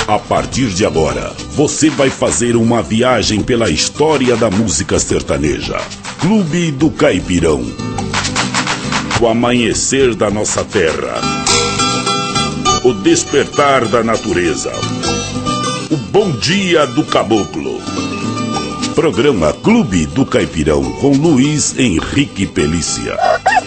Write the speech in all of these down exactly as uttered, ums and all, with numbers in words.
A partir de agora, você vai fazer uma viagem pela história da música sertaneja. Clube do Caipirão. O amanhecer da nossa terra. O despertar da natureza. O bom dia do caboclo. Programa Clube do Caipirão com Luiz Henrique Pelícia.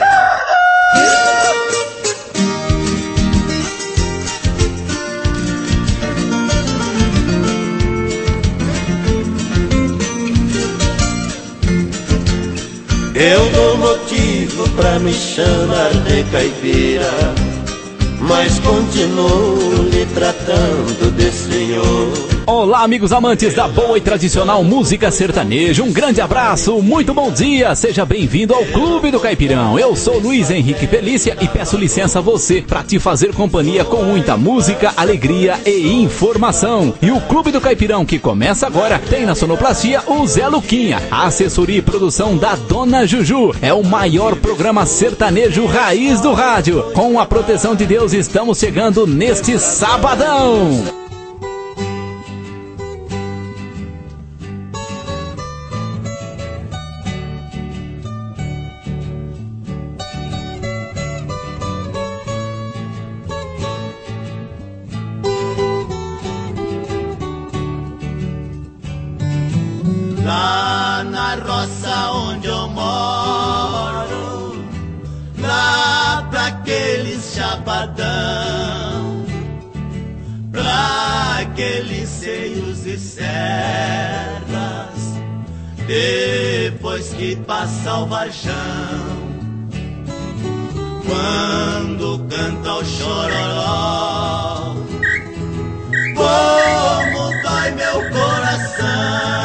Eu dou motivo pra me chamar de caipira, mas continuo lhe tratando de senhor. Olá, amigos amantes da boa e tradicional música sertaneja, um grande abraço, muito bom dia, seja bem-vindo ao Clube do Caipirão. Eu sou Luiz Henrique Pelícia e peço licença a você para te fazer companhia com muita música, alegria e informação. E o Clube do Caipirão, que começa agora, tem na sonoplastia o Zé Luquinha, a assessoria e produção da Dona Juju. É o maior programa sertanejo raiz do rádio. Com a proteção de Deus, estamos chegando neste sabadão. Lá na roça onde eu moro, lá pra aqueles chapadão, pra aqueles seios e serras, depois que passa o varjão, quando canta o chororó, como dói meu coração.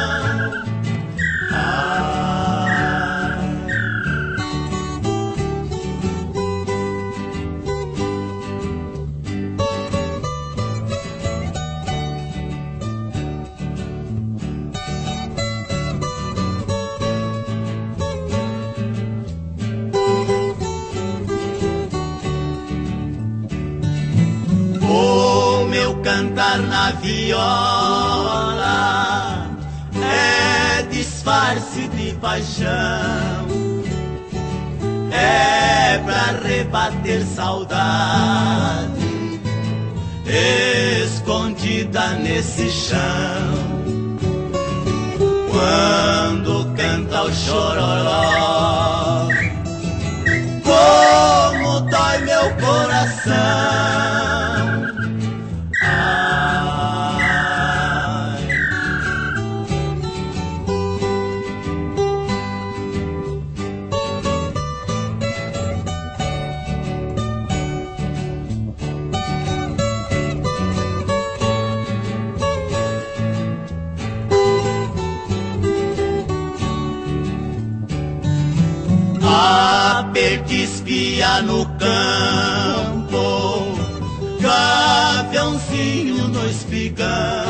Cantar na viola é disfarce de paixão, é pra rebater saudade escondida nesse chão. Quando canta o chororó, como dói meu coração. A perdispia no campo, gaviãozinho no espigão,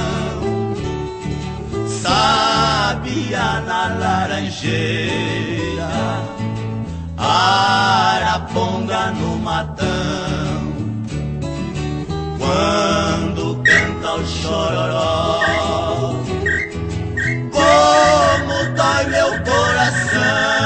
sabia na laranjeira, araponga no matão. Quando canta o chororó, como dói meu coração.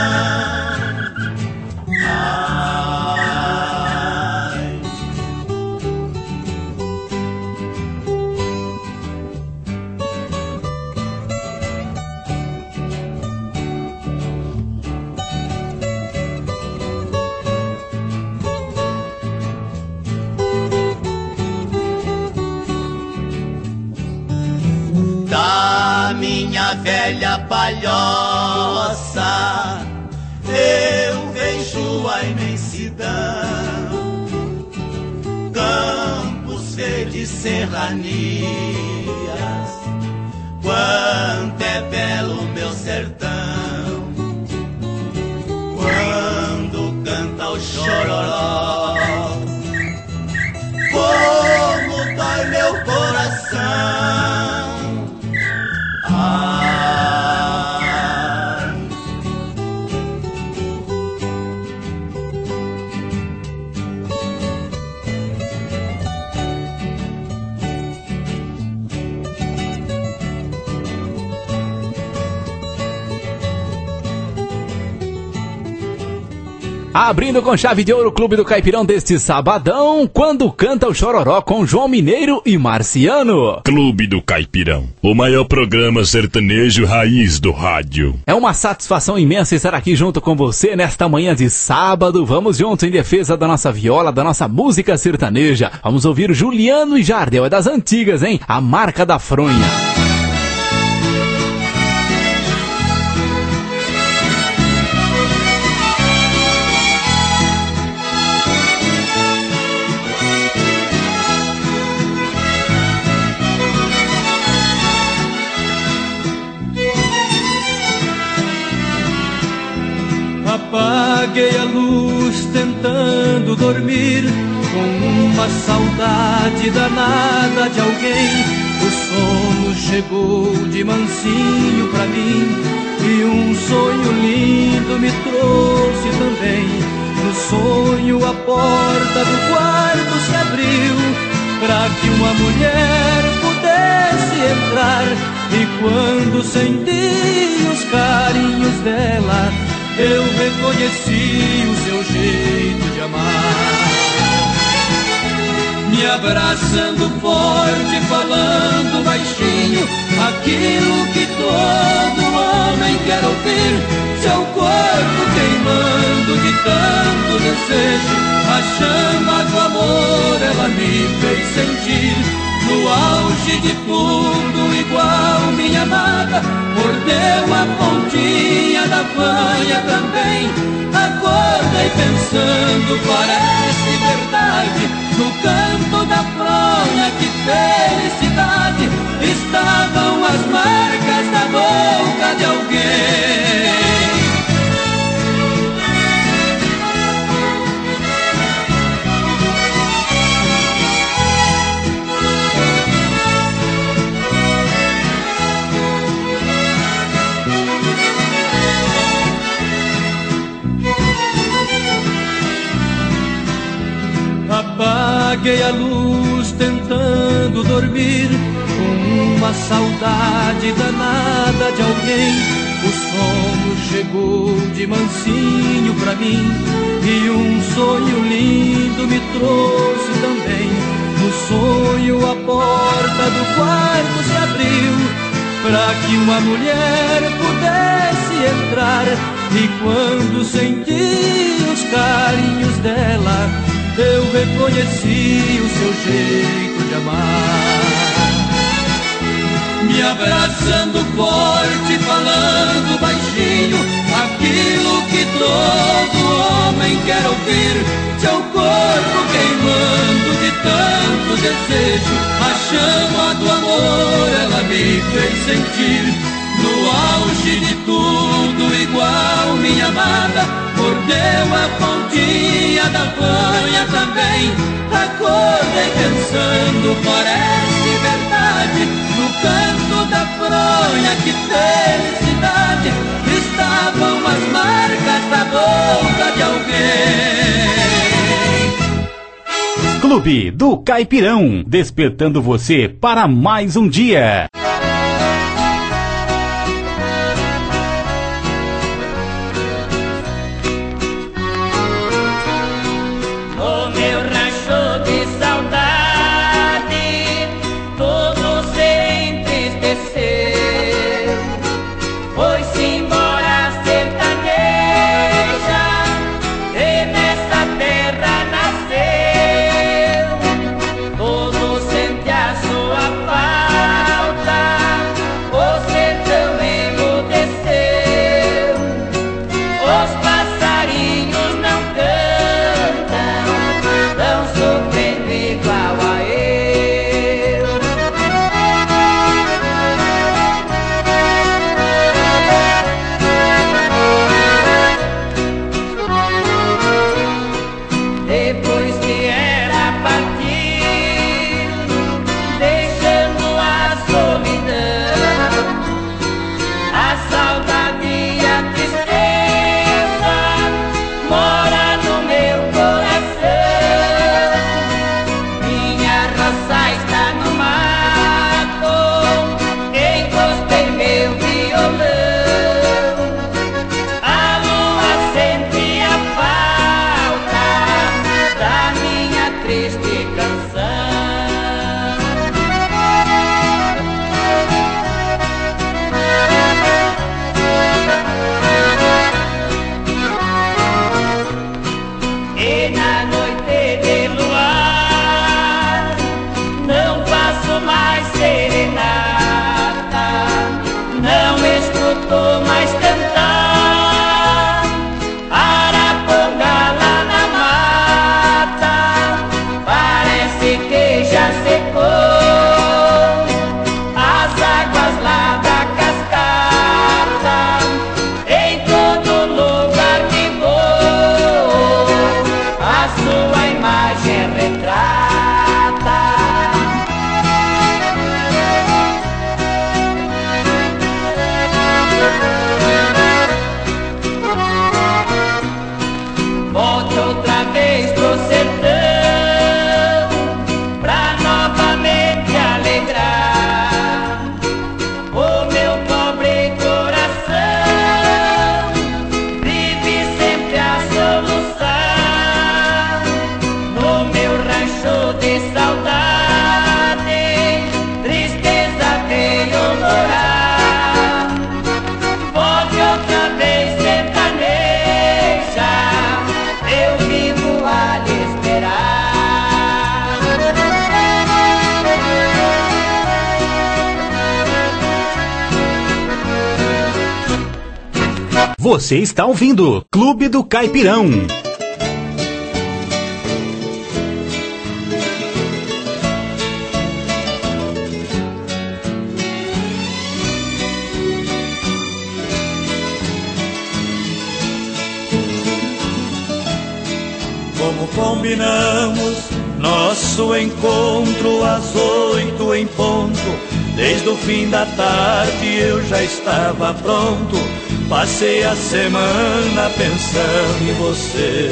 Da minha velha palhoça eu vejo a imensidão, campos verdes, serranias, quanto é belo meu sertão. Quando canta o chororó, como dói meu coração. Abrindo com chave de ouro o Clube do Caipirão deste sabadão, quando canta o Chororó com João Mineiro e Marciano. Clube do Caipirão, o maior programa sertanejo raiz do rádio. É uma satisfação imensa estar aqui junto com você nesta manhã de sábado. Vamos juntos em defesa da nossa viola, da nossa música sertaneja. Vamos ouvir Juliano e Jardel, é das antigas, hein? A Marca da Fronha. Apaguei a luz tentando dormir, com uma saudade danada de alguém. O sono chegou de mansinho pra mim, e um sonho lindo me trouxe também. No sonho a porta do quarto se abriu, pra que uma mulher pudesse entrar. E quando senti os carinhos dela, eu reconheci o seu jeito de amar. Me abraçando forte, falando baixinho, aquilo que todo homem quer ouvir. Seu corpo queimando de tanto desejo, a chama do amor ela me fez sentir. No auge de tudo, igual minha amada, mordeu a pontinha da fanha também. Acordei pensando, parece verdade, no canto da fronha, que felicidade, estavam as marcas da boca de alguém. Apaguei a luz tentando dormir, com uma saudade danada de alguém. O sono chegou de mansinho pra mim, e um sonho lindo me trouxe também. No sonho a porta do quarto se abriu, pra que uma mulher pudesse entrar. E quando senti os carinhos dela, eu reconheci o seu jeito de amar. Me abraçando forte, falando baixinho, aquilo que todo homem quer ouvir. Seu corpo queimando de tanto desejo, a chama do amor ela me fez sentir. No auge de tudo, igual minha amada, mordeu a pontinha da fanha também. Acordei pensando, parece verdade, no canto da fronha, que felicidade, estavam as marcas da boca de alguém. Clube do Caipirão, despertando você para mais um dia. Você está ouvindo Clube do Caipirão. Como combinamos nosso encontro às oito em ponto, desde o fim da tarde eu já estava pronto. Passei a semana pensando em você.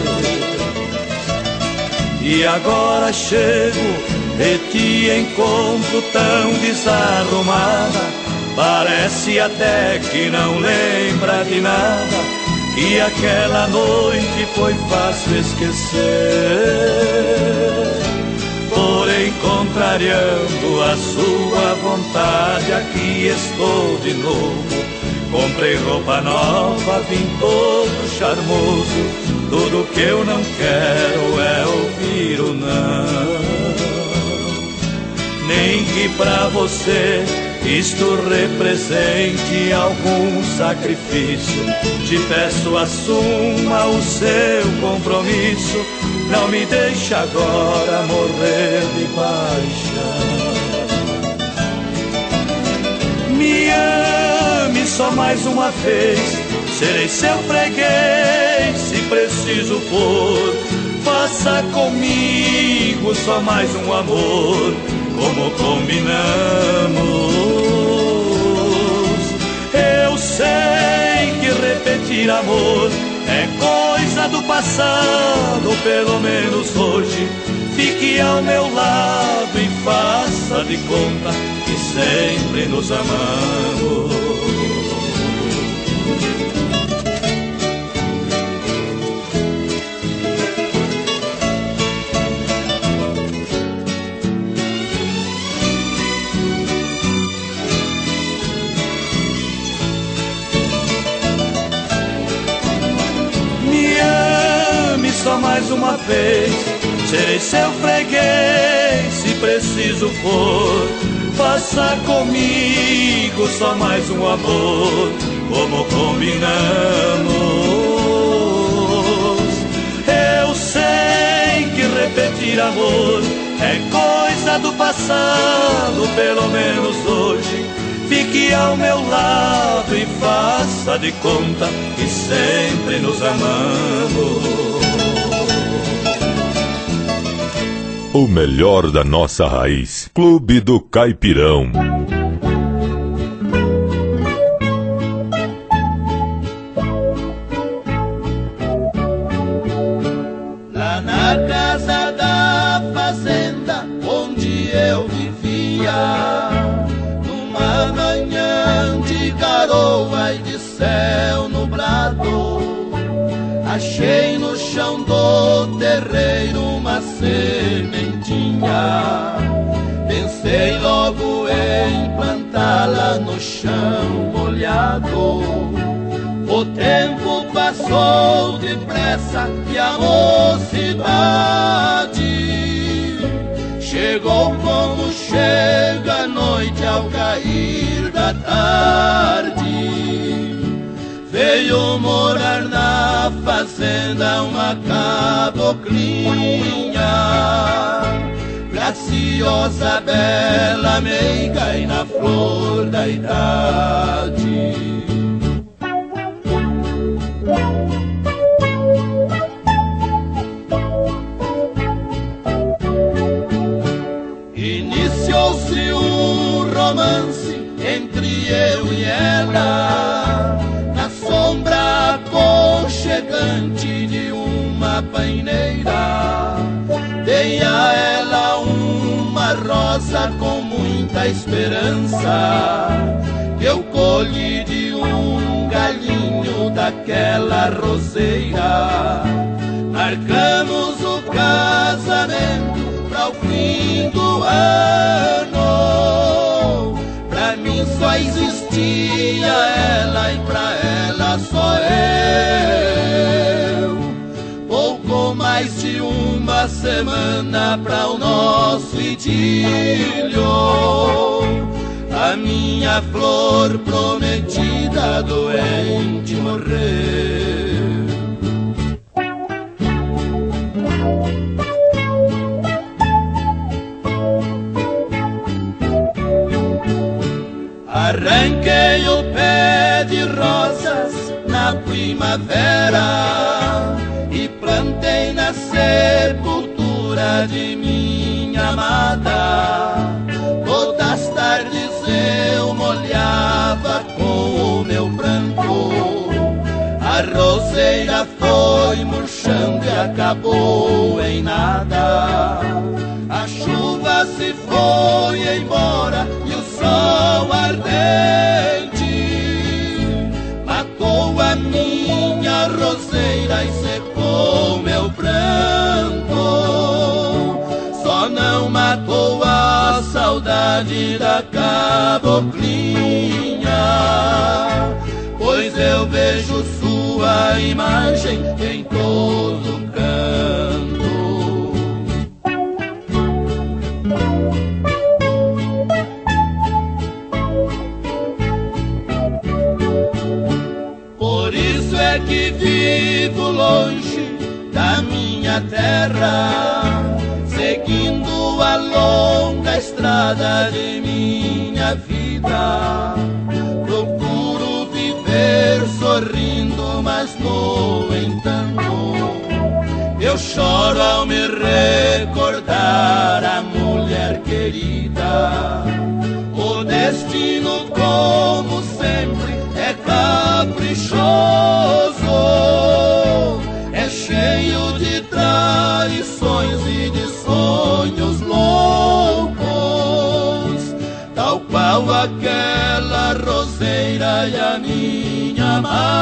E agora chego e te encontro tão desarrumada. Parece até que não lembra de nada, que aquela noite foi fácil esquecer. Porém, contrariando a sua vontade, aqui estou de novo. Comprei roupa nova, vim todo charmoso. Tudo que eu não quero é ouvir o não. Nem que pra você isto represente algum sacrifício. Te peço, assuma o seu compromisso. Não me deixe agora morrer de paixão. Me ame só mais uma vez, serei seu freguês se preciso for. Faça comigo só mais um amor, como combinamos. Eu sei que repetir amor é coisa do passado, pelo menos hoje fique ao meu lado e faça de conta que sempre nos amamos. Só mais uma vez, serei seu freguês se preciso for. Faça comigo só mais um amor, como combinamos. Eu sei que repetir amor é coisa do passado, pelo menos hoje fique ao meu lado e faça de conta que sempre nos amamos. O melhor da nossa raiz. Clube do Caipirão. Lá na casa da fazenda onde eu vivia, numa manhã de garoa e de céu nublado, achei no chão do terreiro uma sementinha. Pensei logo em plantá-la no chão molhado. O tempo passou depressa e a mocidade chegou como chega a noite ao cair da tarde. Veio morar na fazenda uma caboclinha, graciosa, bela, meiga e na flor da idade. Iniciou-se um romance entre eu e ela, sombra aconchegante de uma paineira. Dei a ela uma rosa com muita esperança, que eu colhi de um galinho daquela roseira. Marcamos o casamento para o fim do ano. Pra mim só existia ela e pra ela só eu. Pouco mais de uma semana pra o nosso idílio, a minha flor prometida doente morreu. de rosas na primavera e plantei na sepultura de minha amada. Todas as tardes eu molhava com o meu pranto, a roseira foi murchando e acabou em nada. A chuva se foi embora e o sol ardente matou a minha roseira e secou meu pranto. Só não matou a saudade da caboclinha, pois eu vejo sua imagem em todo canto. Por isso é que vivo longe da minha terra, seguindo a longa estrada de minha vida. Procuro viver sorrindo, mas no entanto eu choro ao me recordar a mulher querida. O destino, como sempre, é caprichoso, é cheio de traições e de sonhos loucos, tal qual aquela roseira e a minha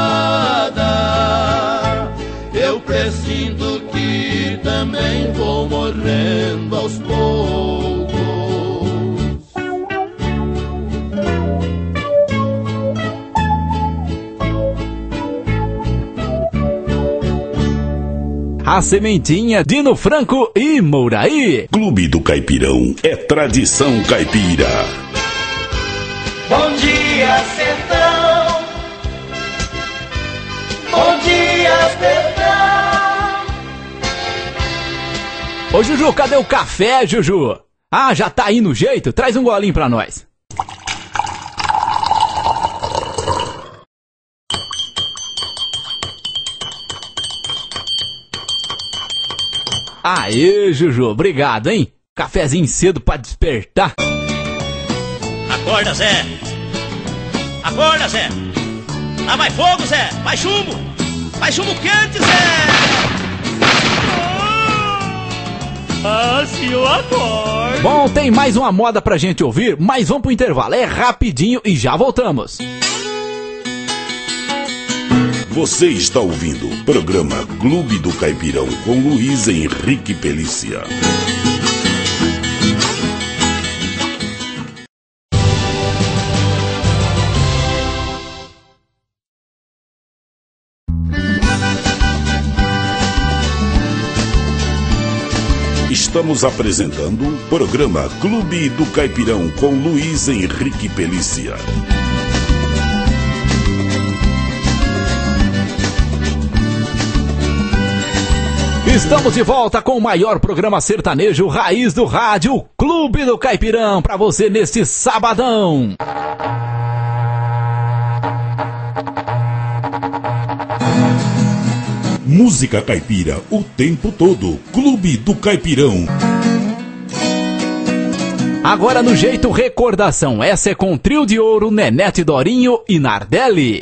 amada. Eu presinto que também vou morrendo aos poucos. A sementinha, Dino Franco e Mouraí. Clube do Caipirão é tradição caipira. Bom dia, sertão. Bom dia, sertão. Ô Juju, cadê o café, Juju? Ah, já tá aí no jeito? Traz um golinho pra nós. Aê, Juju, obrigado, hein? Cafezinho cedo pra despertar. Acorda, Zé. Acorda, Zé. Lá vai fogo, Zé. Vai chumbo. Vai chumbo quente, Zé. Ah, se eu acordo. Bom, tem mais uma moda pra gente ouvir, mas vamos pro intervalo. É rapidinho e já voltamos. Você está ouvindo o programa Clube do Caipirão com Luiz Henrique Pelícia. Estamos apresentando o programa Clube do Caipirão com Luiz Henrique Pelícia. Estamos de volta com o maior programa sertanejo raiz do rádio, Clube do Caipirão, pra você neste sabadão. Música caipira o tempo todo, Clube do Caipirão. Agora no jeito recordação, essa é com Trio de Ouro, Nenete Dorinho e Nardelli.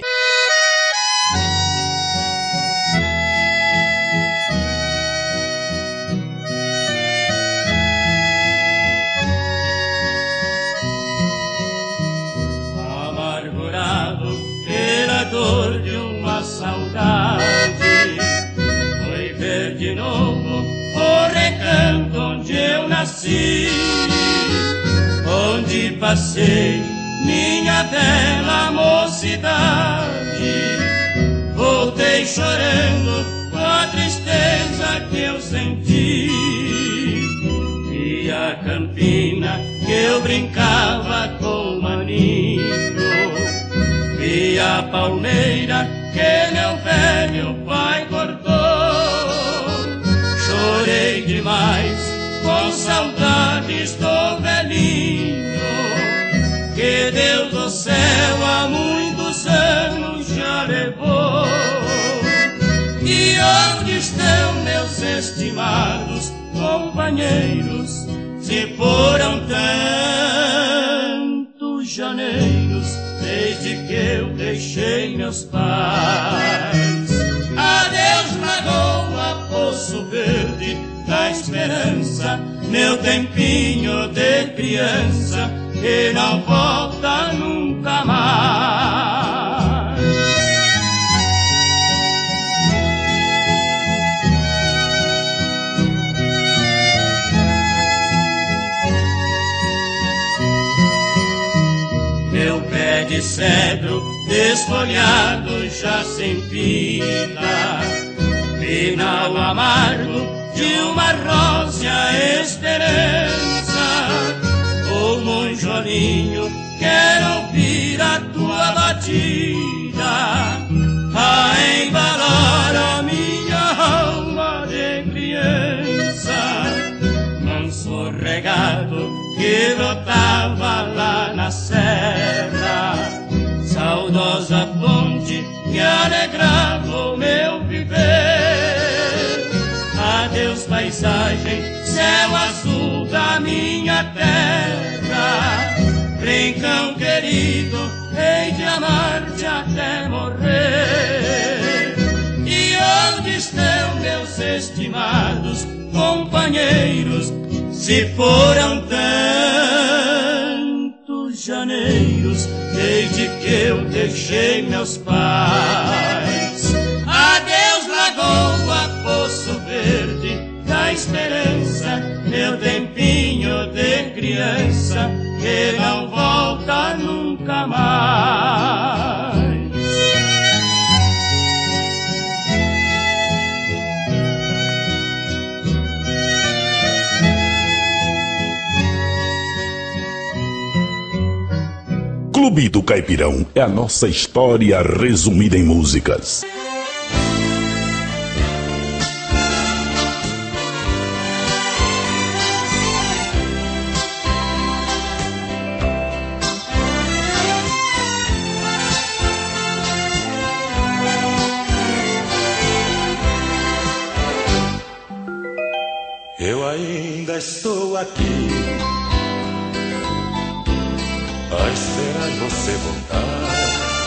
Dor de uma saudade, foi ver de novo o recanto onde eu nasci, onde passei minha bela mocidade. Voltei chorando com a tristeza que eu senti, e a campina que eu brincava com o maninho, e a palmeira que meu velho pai cortou. Chorei demais com saudades do velhinho, que Deus do céu há muitos anos estimados companheiros, se foram tantos janeiros desde que eu deixei meus pais. Adeus, Lagoa, Poço Verde da Esperança, meu tempinho de criança que não volta nunca mais. Meu pé de cedro desfolhado já sem fila, final amargo de uma rósea esperança. Ô monjolinho, quero ouvir a tua batida a embalar a minha alma de criança. Manso regado que brotava lá na serra, saudosa fonte que alegrava o meu viver. Adeus, paisagem, céu azul da minha terra, rincão querido, hei de amar-te até morrer. E onde estão meus estimados companheiros, se foram tantos janeiros desde que eu deixei meus pais? Adeus, Lagoa, Poço Verde da Esperança, meu tempinho de criança que não volta nunca mais. Clube do Caipirão é a nossa história resumida em músicas. Eu ainda estou aqui a esperar você voltar,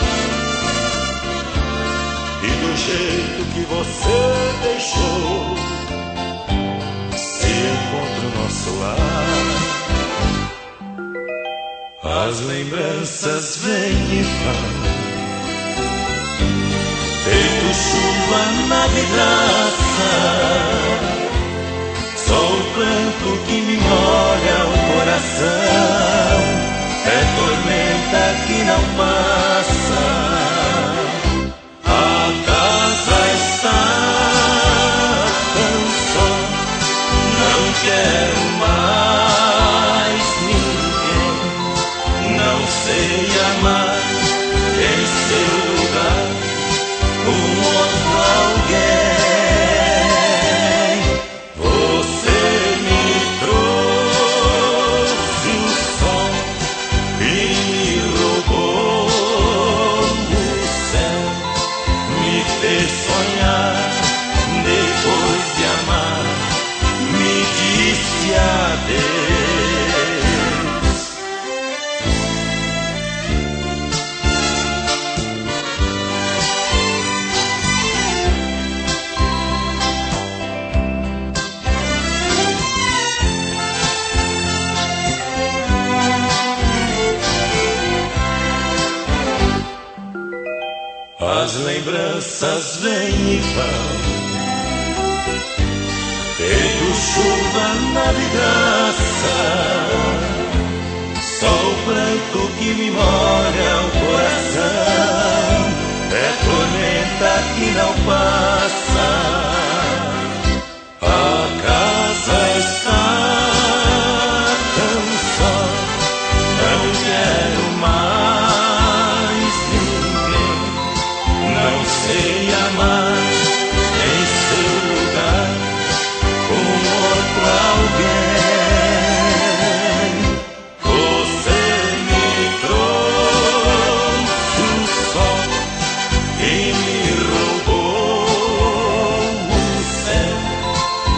e do jeito que você deixou se encontra o nosso lar. As lembranças vêm e vão, feito chuva na vidraça. Só o pranto que me molha o coração, é tormenta que não passa. A casa está tão só, não quero mais ninguém. Não sei amar em seu lugar um outro alguém. As lembranças vêm e vão, feito chuva na vidraça. Só o pranto que me molha o coração, é tormenta que não passa. A casa está tão só, não quero mais ninguém. Não sei amar em seu lugar um outro alguém. Você me trouxe o sol e me roubou o céu,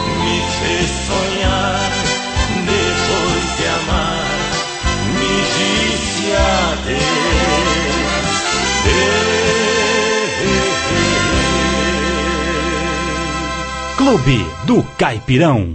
Clube do Caipirão.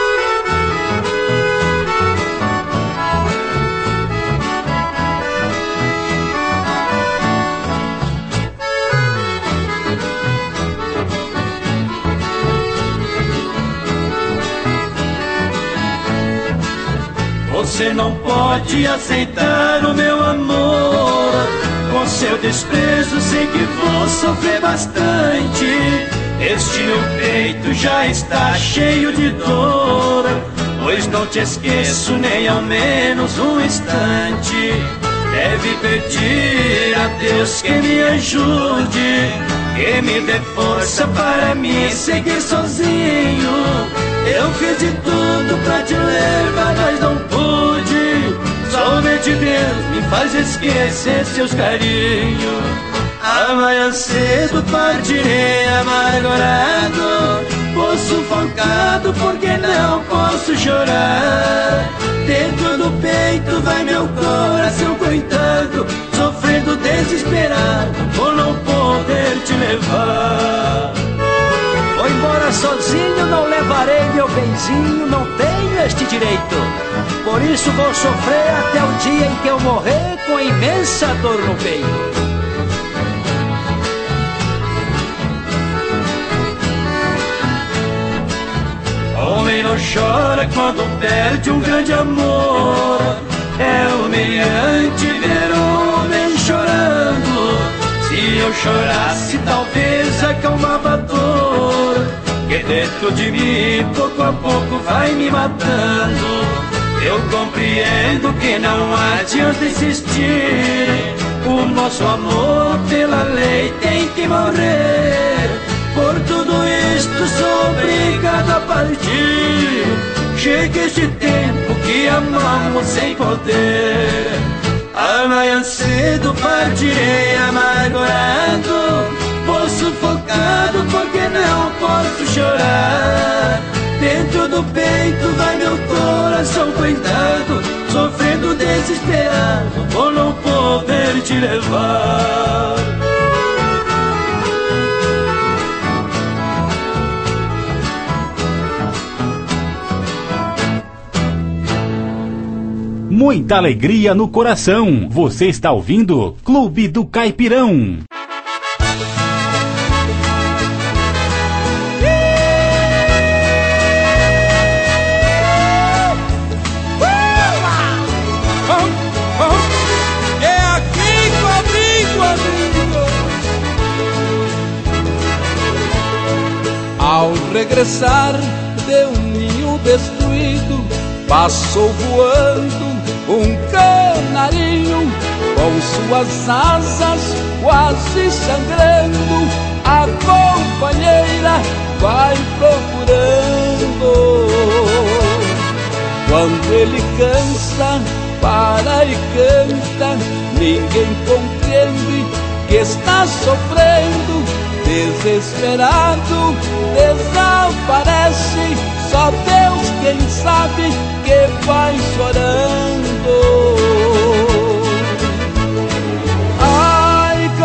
Você não pode aceitar o meu amor. Com seu desprezo sei que vou sofrer bastante. Este meu peito já está cheio de dor, pois não te esqueço nem ao menos um instante. Deve pedir a Deus que me ajude, que me dê força para me seguir sozinho. Eu fiz de tudo pra te levar, mas não pude. Somente Deus me faz esquecer seus carinhos. Amanhã cedo partirei amargurado, vou sufocado porque não posso chorar. Dentro do peito vai meu coração coitado, sofrendo desesperado por não poder te levar. Vou embora sozinho, não levarei meu benzinho, não tenho este direito. Por isso vou sofrer até o dia em que eu morrer com imensa dor no peito. Homem não chora quando perde um grande amor. É humilhante ver um homem chorando. Se eu chorasse talvez acalmava a dor que dentro de mim pouco a pouco vai me matando. Eu compreendo que não adianta insistir, o nosso amor pela lei tem que morrer. Por tudo isto sou obrigado a partir. Chega este tempo que amamos sem poder. Amanhã cedo partirei amargurado, vou sufocado porque não posso chorar. Dentro do peito vai meu coração coitado, sofrendo desesperado por não poder te levar. Muita alegria no coração. Você está ouvindo Clube do Caipirão. É aqui comigo, amigo. Ao regressar de um ninho destruído, passou voando um canarinho, com suas asas quase sangrando, a companheira vai procurando. Quando ele cansa, para e canta, ninguém compreende que está sofrendo. Desesperado, desaparece, só Deus quem sabe que vai chorando. Ai,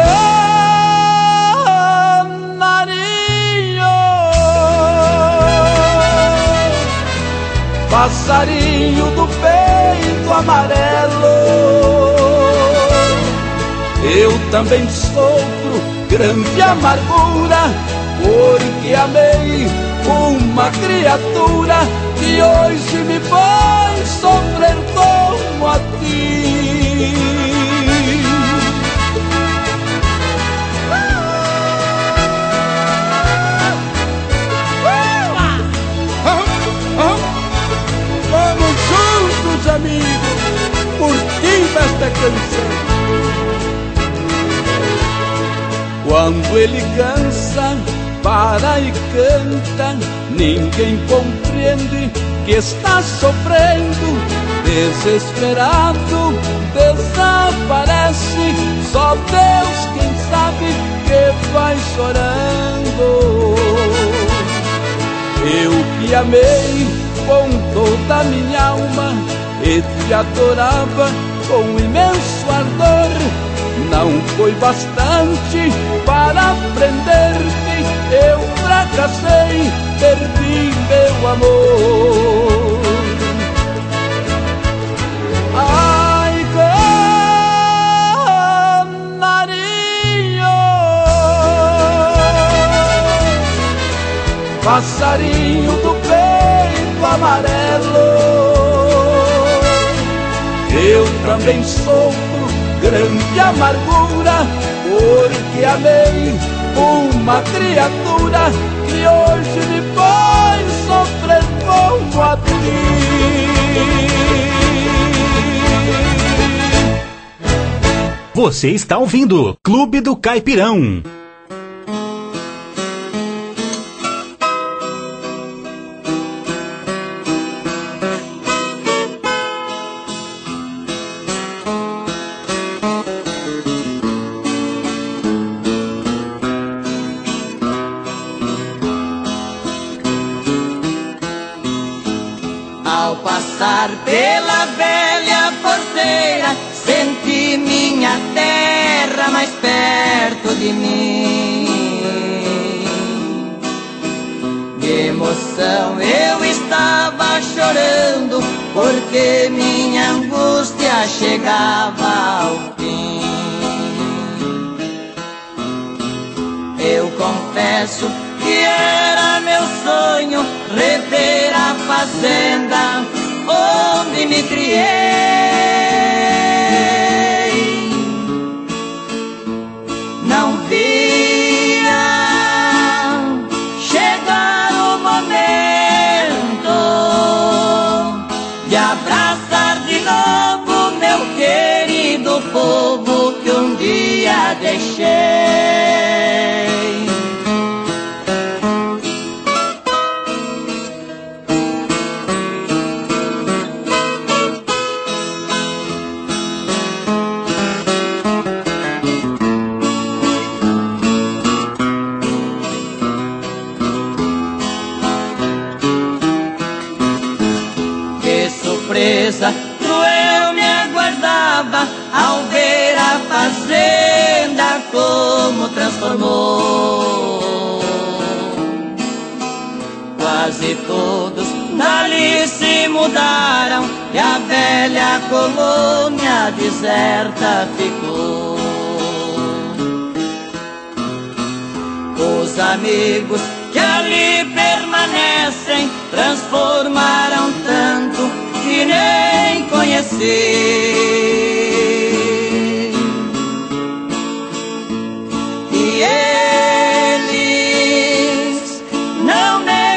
canarinho, passarinho do peito amarelo, eu também sofro grande amargura, porque amei uma criatura que hoje me faz sofrer como a ti. Vamos juntos, amigos, curtindo esta canção. Quando ele cansa, para e canta, ninguém compreende que está sofrendo. Desesperado, desaparece, só Deus quem sabe que vai chorando. Eu que amei com toda a minha alma e te adorava com imenso ardor, não foi bastante para prender-te, eu fracassei perdi meu amor. Ai, canarinho, passarinho do peito amarelo, eu também sofro grande amargura, porque amei uma criatura que hoje me faz sofrer como a ti. Você está ouvindo Clube do Caipirão. Ao passar pela velha porteira, senti minha terra mais perto de mim. De emoção eu estava chorando, porque minha angústia chegava ao fim. Eu confesso que era meu sonho rever a fazenda onde me criei. Não via chegar o momento de abraçar de novo meu querido povo que um dia deixei. Cruel me aguardava ao ver a fazenda como transformou. Quase todos dali se mudaram e a velha colônia deserta ficou. Os amigos que ali permanecem transformaram tanto que nem conheci. E eles não me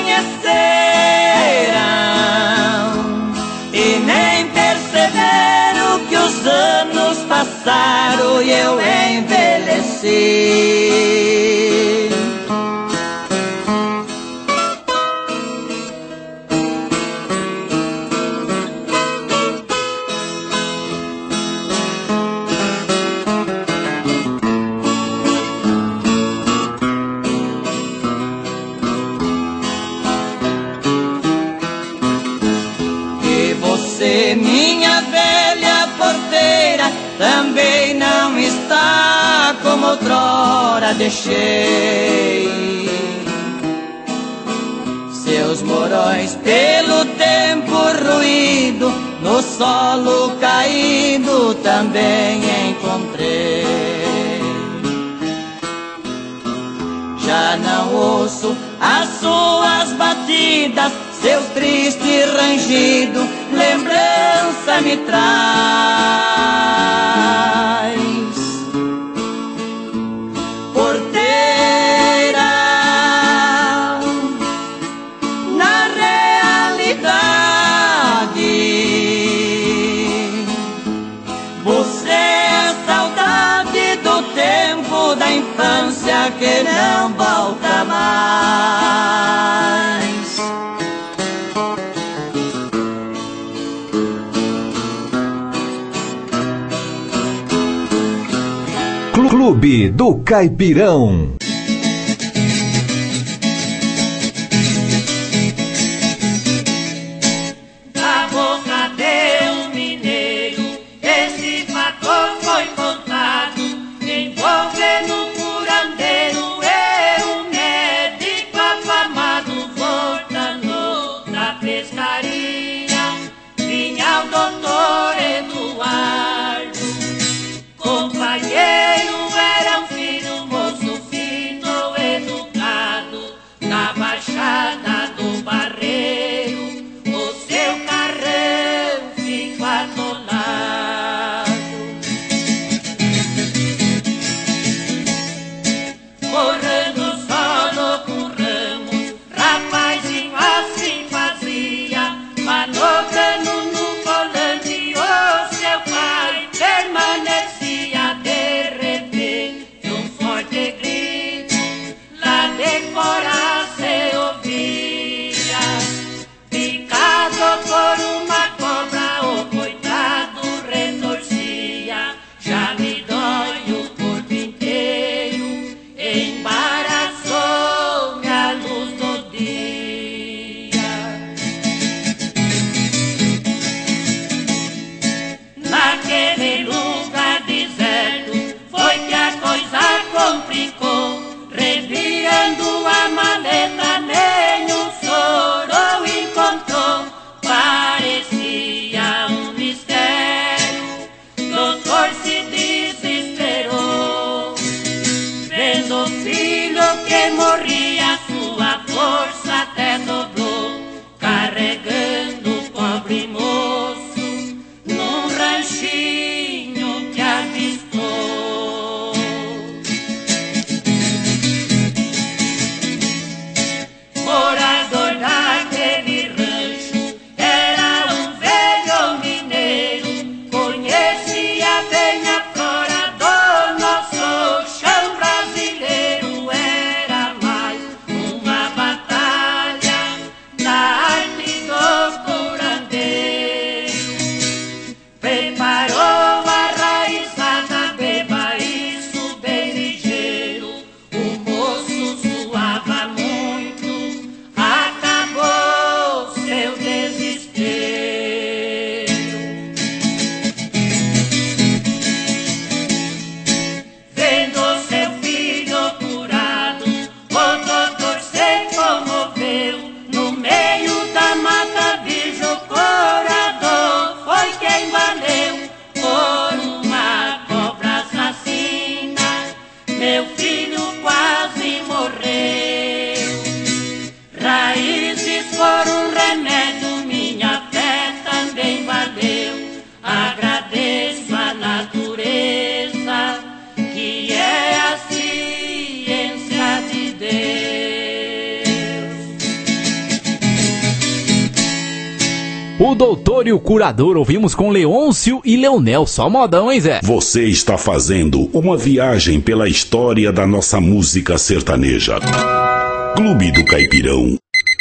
conheceram e nem perceberam que os anos passaram e eu envelheci. Minha velha porteira também não está como outrora deixei. Seus morões pelo tempo ruído, no solo caído também encontrei. Já não ouço as suas batidas, seu triste rangido lembrança me traz. Porteira, na realidade, você é saudade do tempo da infância que não volta mais. Clube do Caipirão. Da boca de um mineiro, esse fator foi contado, envolvendo um curandeiro e um médico afamado. morria, sua força até dobrou, carregando o pobre moço num ranchinho que avistou. Morador daquele rancho era um velho mineiro, conhecia bem a flora do nosso chão brasileiro. Era mais uma batalha na arte do curandeiro. Preparou a raizada, beba isso bem ligeiro. O moço suava muito, acabou seu desespero. Vendo seu filho curado, o doutor se comoveu. No meio da mata, bicho corador foi quem valeu. Por uma cobra assassina, meu filho quase morreu. Raízes foram um remédio, minha fé também valeu. Agradeço a natureza, que é a ciência de Deus. O doutor e o curador ouvimos com Leôncio e Leonel, só modão, hein, Zé? Você está fazendo uma viagem pela história da nossa música sertaneja. Clube do Caipirão.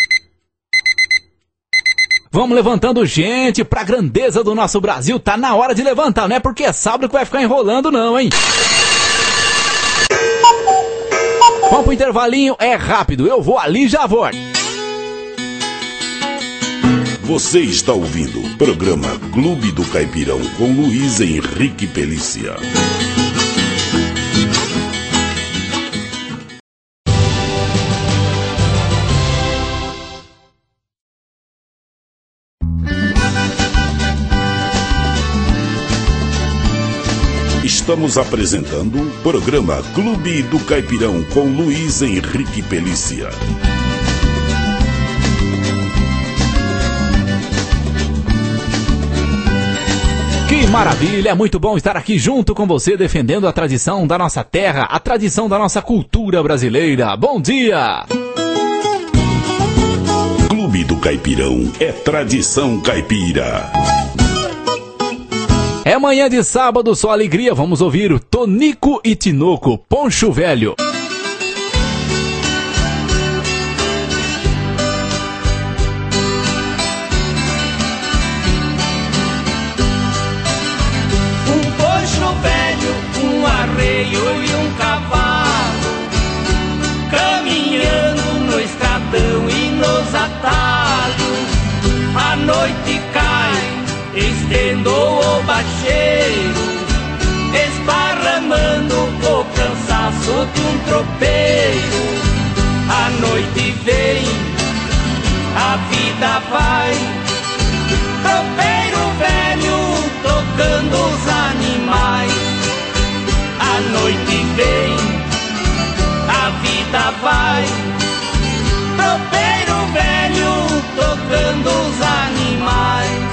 Vamos levantando gente pra grandeza do nosso Brasil. Tá na hora de levantar, não é porque é sábado que vai ficar enrolando não, hein? Vamos pro intervalinho, é rápido, eu vou ali e já volto. Você está ouvindo o programa Clube do Caipirão com Luiz Henrique Pelícia. Estamos apresentando o programa Clube do Caipirão com Luiz Henrique Pelícia. Que maravilha, é muito bom estar aqui junto com você, defendendo a tradição da nossa terra, a tradição da nossa cultura brasileira. Bom dia! Clube do Caipirão é tradição caipira. É manhã de sábado, só alegria, vamos ouvir o Tonico e Tinoco, Poncho Velho. Um poncho velho, um arreio e um cavalo, caminhando no estradão e nos atalhos. A noite cai, estendo o bacheiro, esparramando o cansaço de um tropeiro. A noite vem, a vida vai, tropeiro velho tocando os animais. A noite vem, a vida vai, tropeiro velho tocando os animais.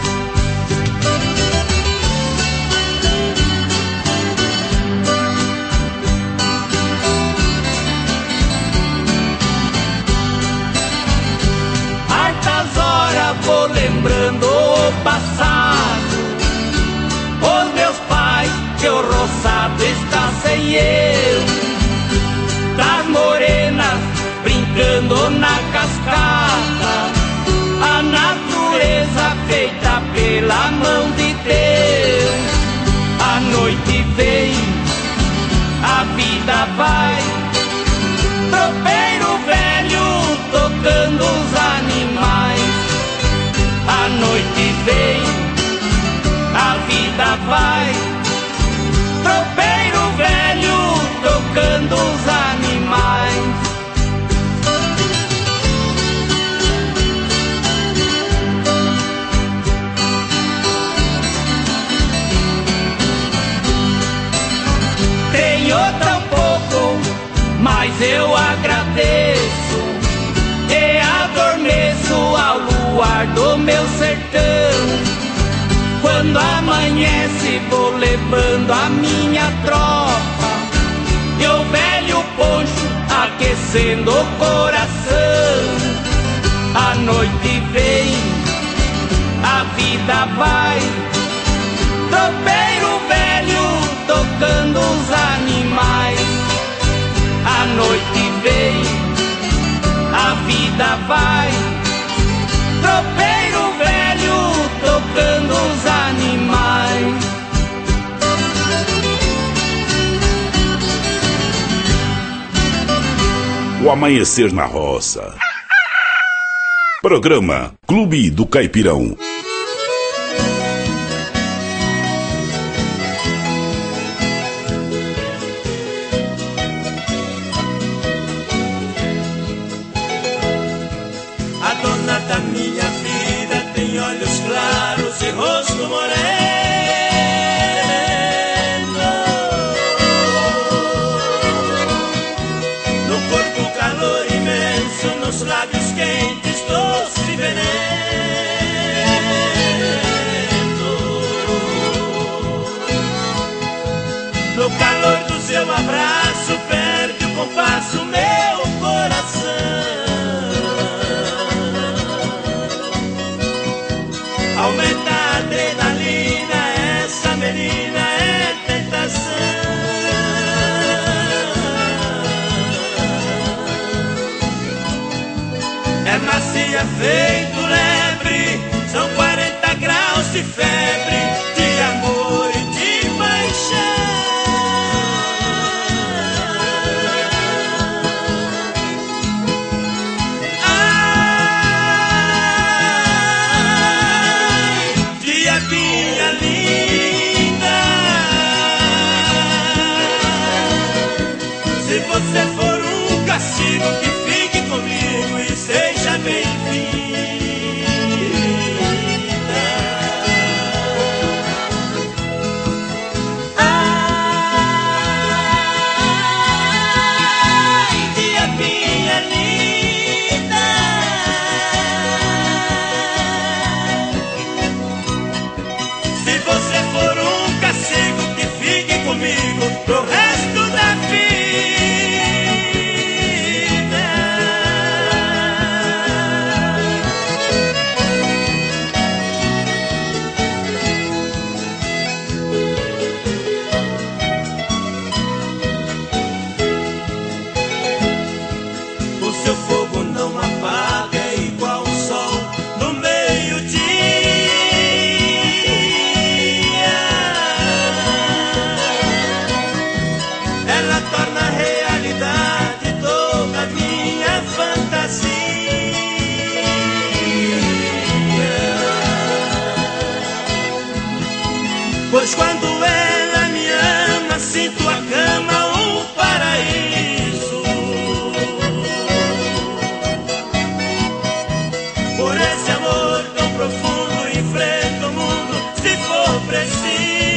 Vou lembrando o passado, os meus pais, que o roçado está sem eu, das morenas brincando na cascata, a natureza feita pela mão de Deus. A noite vem, a vida vai, tropeiro velho tocando os animais. A noite vem, a vida vai, tropeiro velho tocando os animais. Tenho tão pouco agradeço e adormeço ao luar do meu sertão. Quando amanhece vou levando a minha tropa e o velho poncho aquecendo o coração. A noite vem, a vida vai, tropeiro velho tocando os animais. A noite vem, a vida vai, tropeiro velho tocando os animais. O amanhecer na roça. Programa Clube do Caipirão. A dona da minha vida tem olhos claros e rosto moreno. No corpo calor imenso, nos lábios quentes doce veneno. No calor do seu abraço perde o compasso meu coração. Aumenta a adrenalina, essa menina é tentação. É macia feito lebre, são quarenta graus de febre, de amor e de paixão. Minha linda, se você for um castigo, que fique comigo e seja bem-vinda. Ai, tia minha linda, se você for um castigo, que fique comigo pro resto da vida. O seu fogo não apaga, é igual o sol no meio-dia. Ela torna realidade toda a minha fantasia. Pois quando ela me ama, sinto a cama um paraíso. Por esse amor tão profundo, enfrento o mundo se for preciso.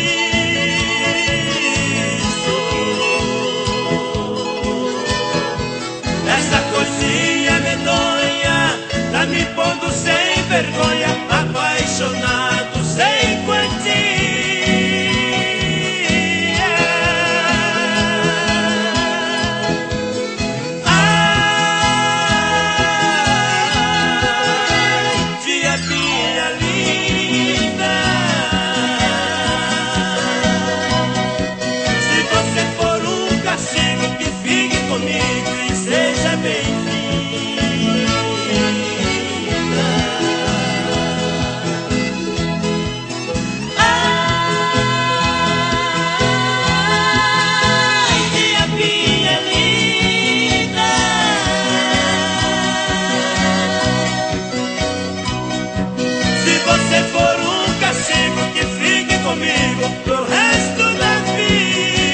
Essa coisinha medonha tá me pondo sem vergonha, apaixonado sem quantia. Ai, tia minha linda, se você for um castigo, que fique comigo e seja bem-vinda. Ai, tia minha linda, se você for um castigo, que fique comigo pro resto da vida.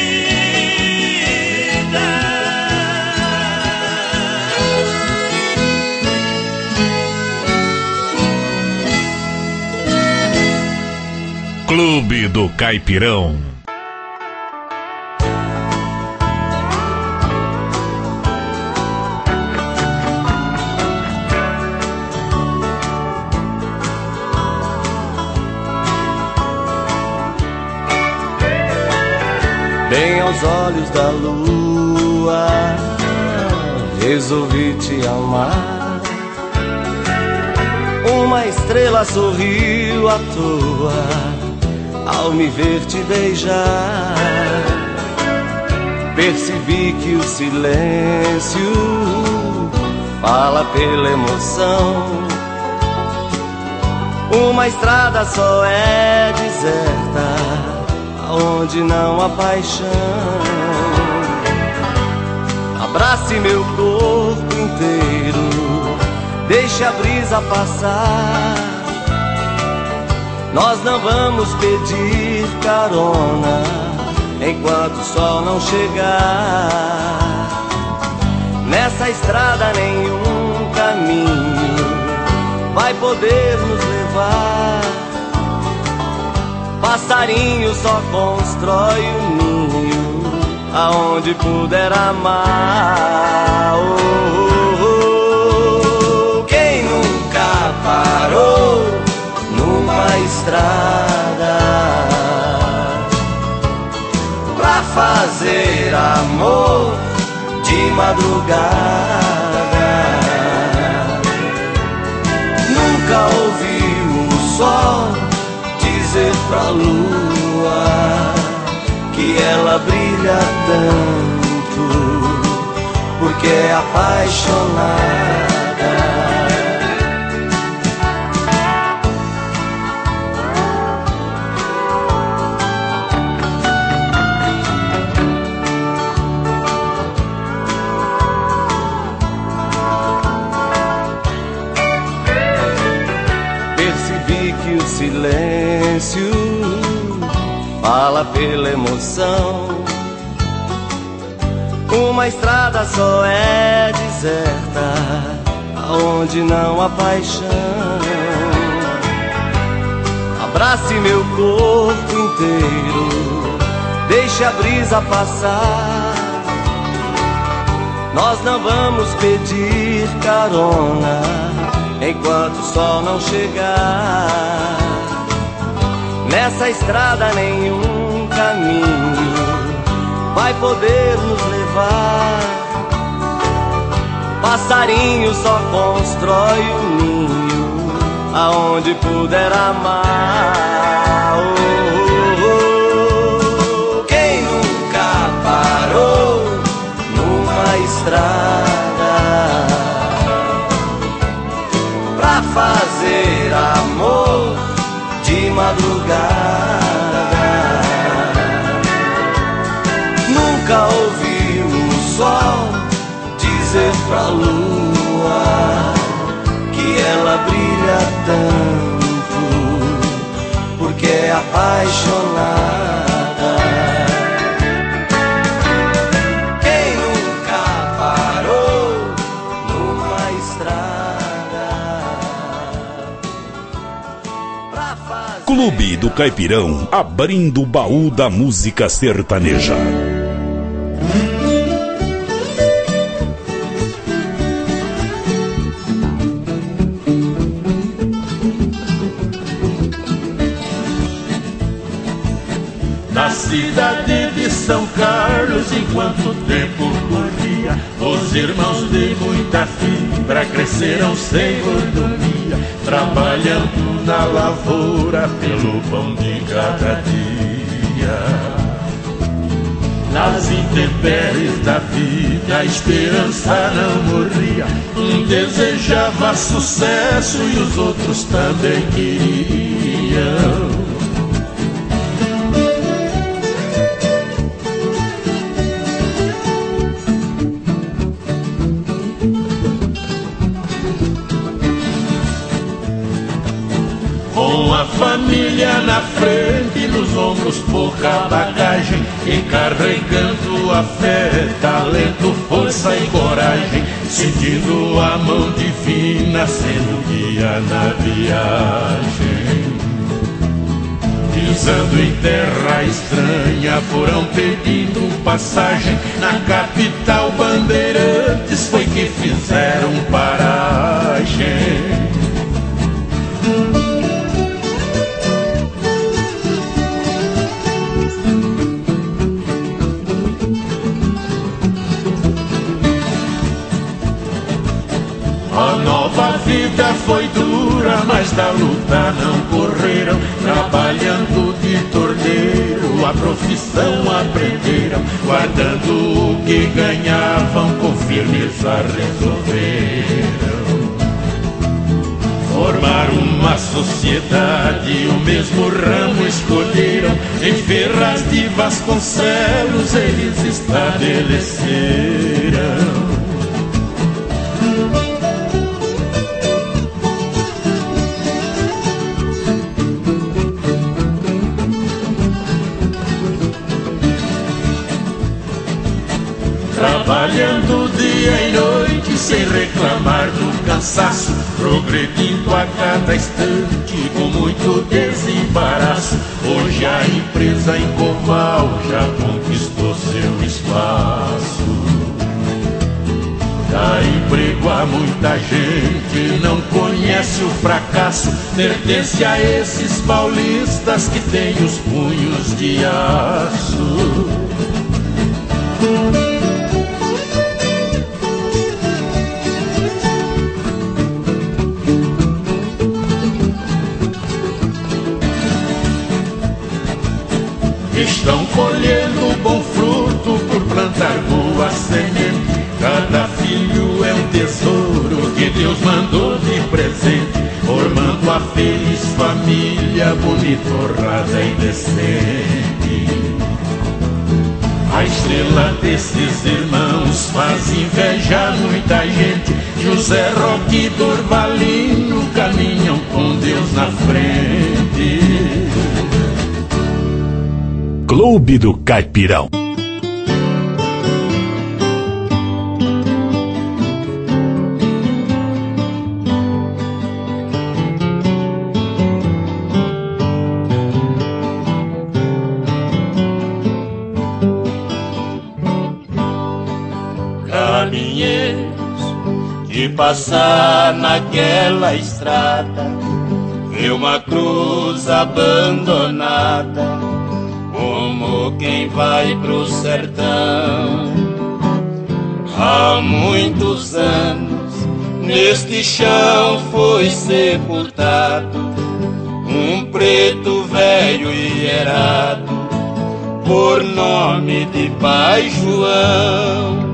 Clube do Caipirão. bem aos olhos da lua, resolvi te amar. Uma estrela sorriu à toa ao me ver te beijar. Percebi que o silêncio fala pela emoção. Uma estrada só é deserta onde não há paixão. Abrace meu corpo inteiro, deixe a brisa passar. Nós não vamos pedir carona enquanto o sol não chegar. Nessa estrada nenhum caminho vai poder nos levar. Passarinho só constrói um ninho aonde puder amar. Oh, oh, oh. Quem nunca parou numa estrada pra fazer amor de madrugada? Nunca ouviu o sol dizer pra lua que ela brilha tanto porque é apaixonada. Silêncio fala pela emoção. Uma estrada só é deserta onde não há paixão. Abrace meu corpo inteiro, deixe a brisa passar. Nós não vamos pedir carona enquanto o sol não chegar. Nessa estrada nenhum caminho vai poder nos levar. Passarinho só constrói um ninho aonde puder amar. Oh, oh, oh. Quem nunca parou numa estrada pra fazer amor de madrugada? Nunca ouviu o sol dizer pra lua que ela brilha tanto porque é apaixonada. Quem nunca parou numa estrada pra fazer... Clube do Caipirão, abrindo o baú da música sertaneja. Na cidade de São Carlos, enquanto o tempo corria, os irmãos de muita fibra cresceram sem mordomia, trabalhando na lavoura pelo pão de cada dia. Nas intempéries da vida a esperança não morria. Um desejava sucesso e os outros também queriam. Com a família na frente, nos ombros pouca bagagem, encarregando a fé, talento, força e coragem, sentindo a mão divina, sendo guia na viagem. Pisando em terra estranha, foram pedindo passagem, na capital Bandeirantes foi que fizeram paragem. nova vida foi dura, mas da luta não correram. Trabalhando de torneiro, a profissão aprenderam. Guardando o que ganhavam, com firmeza resolveram formar uma sociedade, o mesmo ramo escolheram. Em Ferraz de Vasconcelos eles estabeleceram. Trabalhando dia e noite sem reclamar do cansaço, progredindo a cada instante com muito desembaraço. Hoje a empresa em Comal já conquistou seu espaço. Dá emprego a muita gente, não conhece o fracasso. Pertence a esses paulistas que têm os punhos de aço. Estão colhendo bom fruto por plantar boa semente. Cada filho é um tesouro que Deus mandou de presente, formando a feliz família, bonita, honrada e decente. A estrela desses irmãos faz inveja a muita gente. José Roque e Dorvalino caminham com Deus na frente. Clube do Caipirão. Caminheiros que passar naquela estrada, vê uma cruz abandonada, como quem vai pro sertão. Há muitos anos neste chão foi sepultado um preto velho hierado, por nome de Pai João.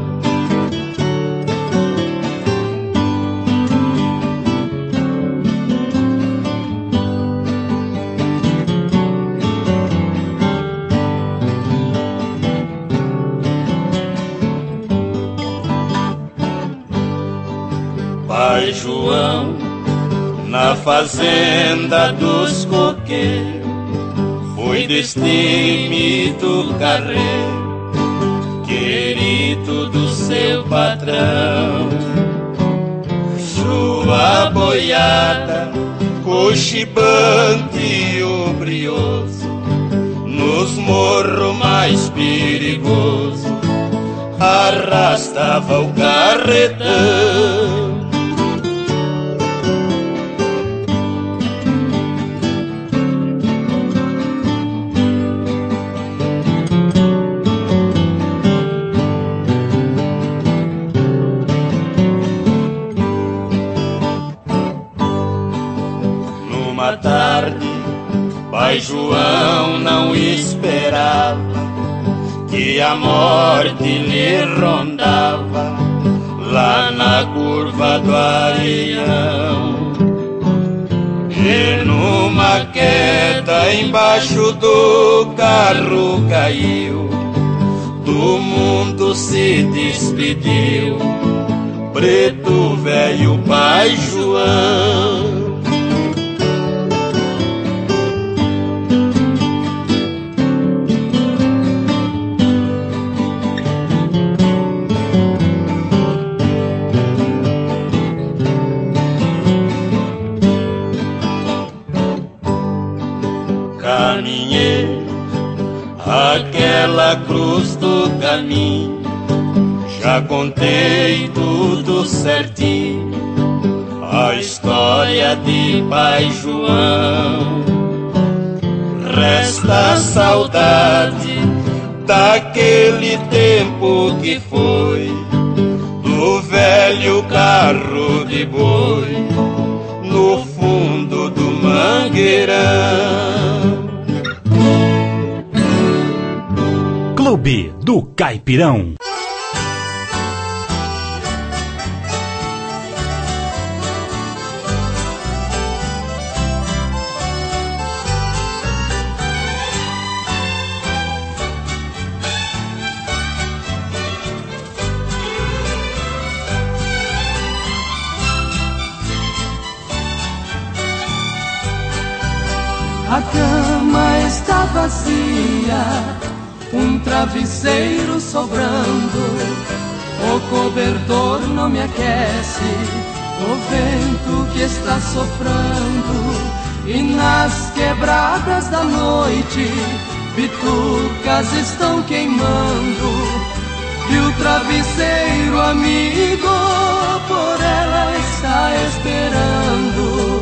Pai João, na fazenda dos coqueiros, foi destemido carreiro, querido do seu patrão. Sua boiada, cochibante e obrioso, nos morros mais perigoso, arrastava o carretão. Numa tarde, Pai João não esperava que a morte lhe rondava lá na curva do Areião. E numa queda embaixo do carro caiu, do mundo se despediu, preto velho Pai João. Caminhei aquela cruz do caminho, já contei tudo certinho, a história de Pai João. Resta saudade daquele tempo que foi, do velho velho carro de boi no fundo do mangueirão. Clube do Caipirão. A cama está vazia, um travesseiro sobrando, o cobertor não me aquece, o vento que está soprando, e nas quebradas da noite, bitucas estão queimando, e o travesseiro amigo por ela está esperando.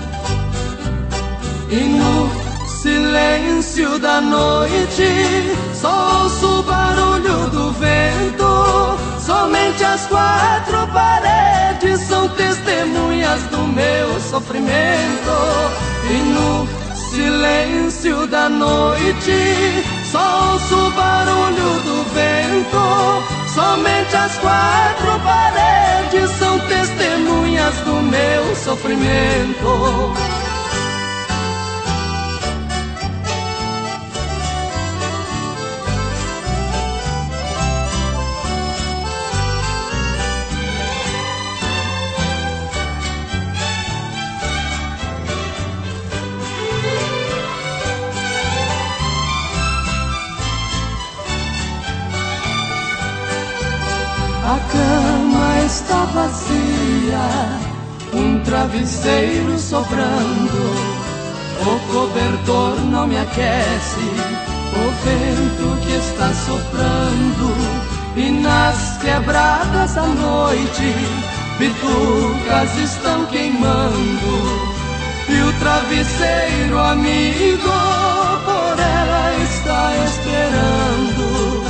E no silêncio da noite só ouço o barulho do vento. Somente as quatro paredes são testemunhas do meu sofrimento. E no silêncio da noite só ouço o barulho do vento. Somente as quatro paredes são testemunhas do meu sofrimento. A cama está vazia, um travesseiro sobrando, o cobertor não me aquece, o vento que está soprando, e nas quebradas da noite, bitucas estão queimando, e o travesseiro amigo por ela está esperando.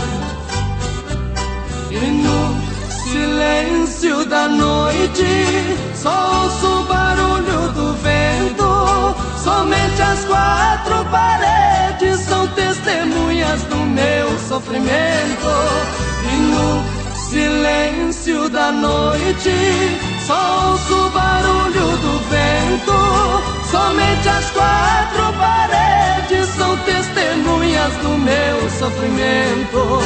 E no silêncio da noite só ouço o barulho do vento. Somente as quatro paredes são testemunhas do meu sofrimento. E no silêncio da noite só ouço o barulho do vento. Somente as quatro paredes são testemunhas do meu sofrimento.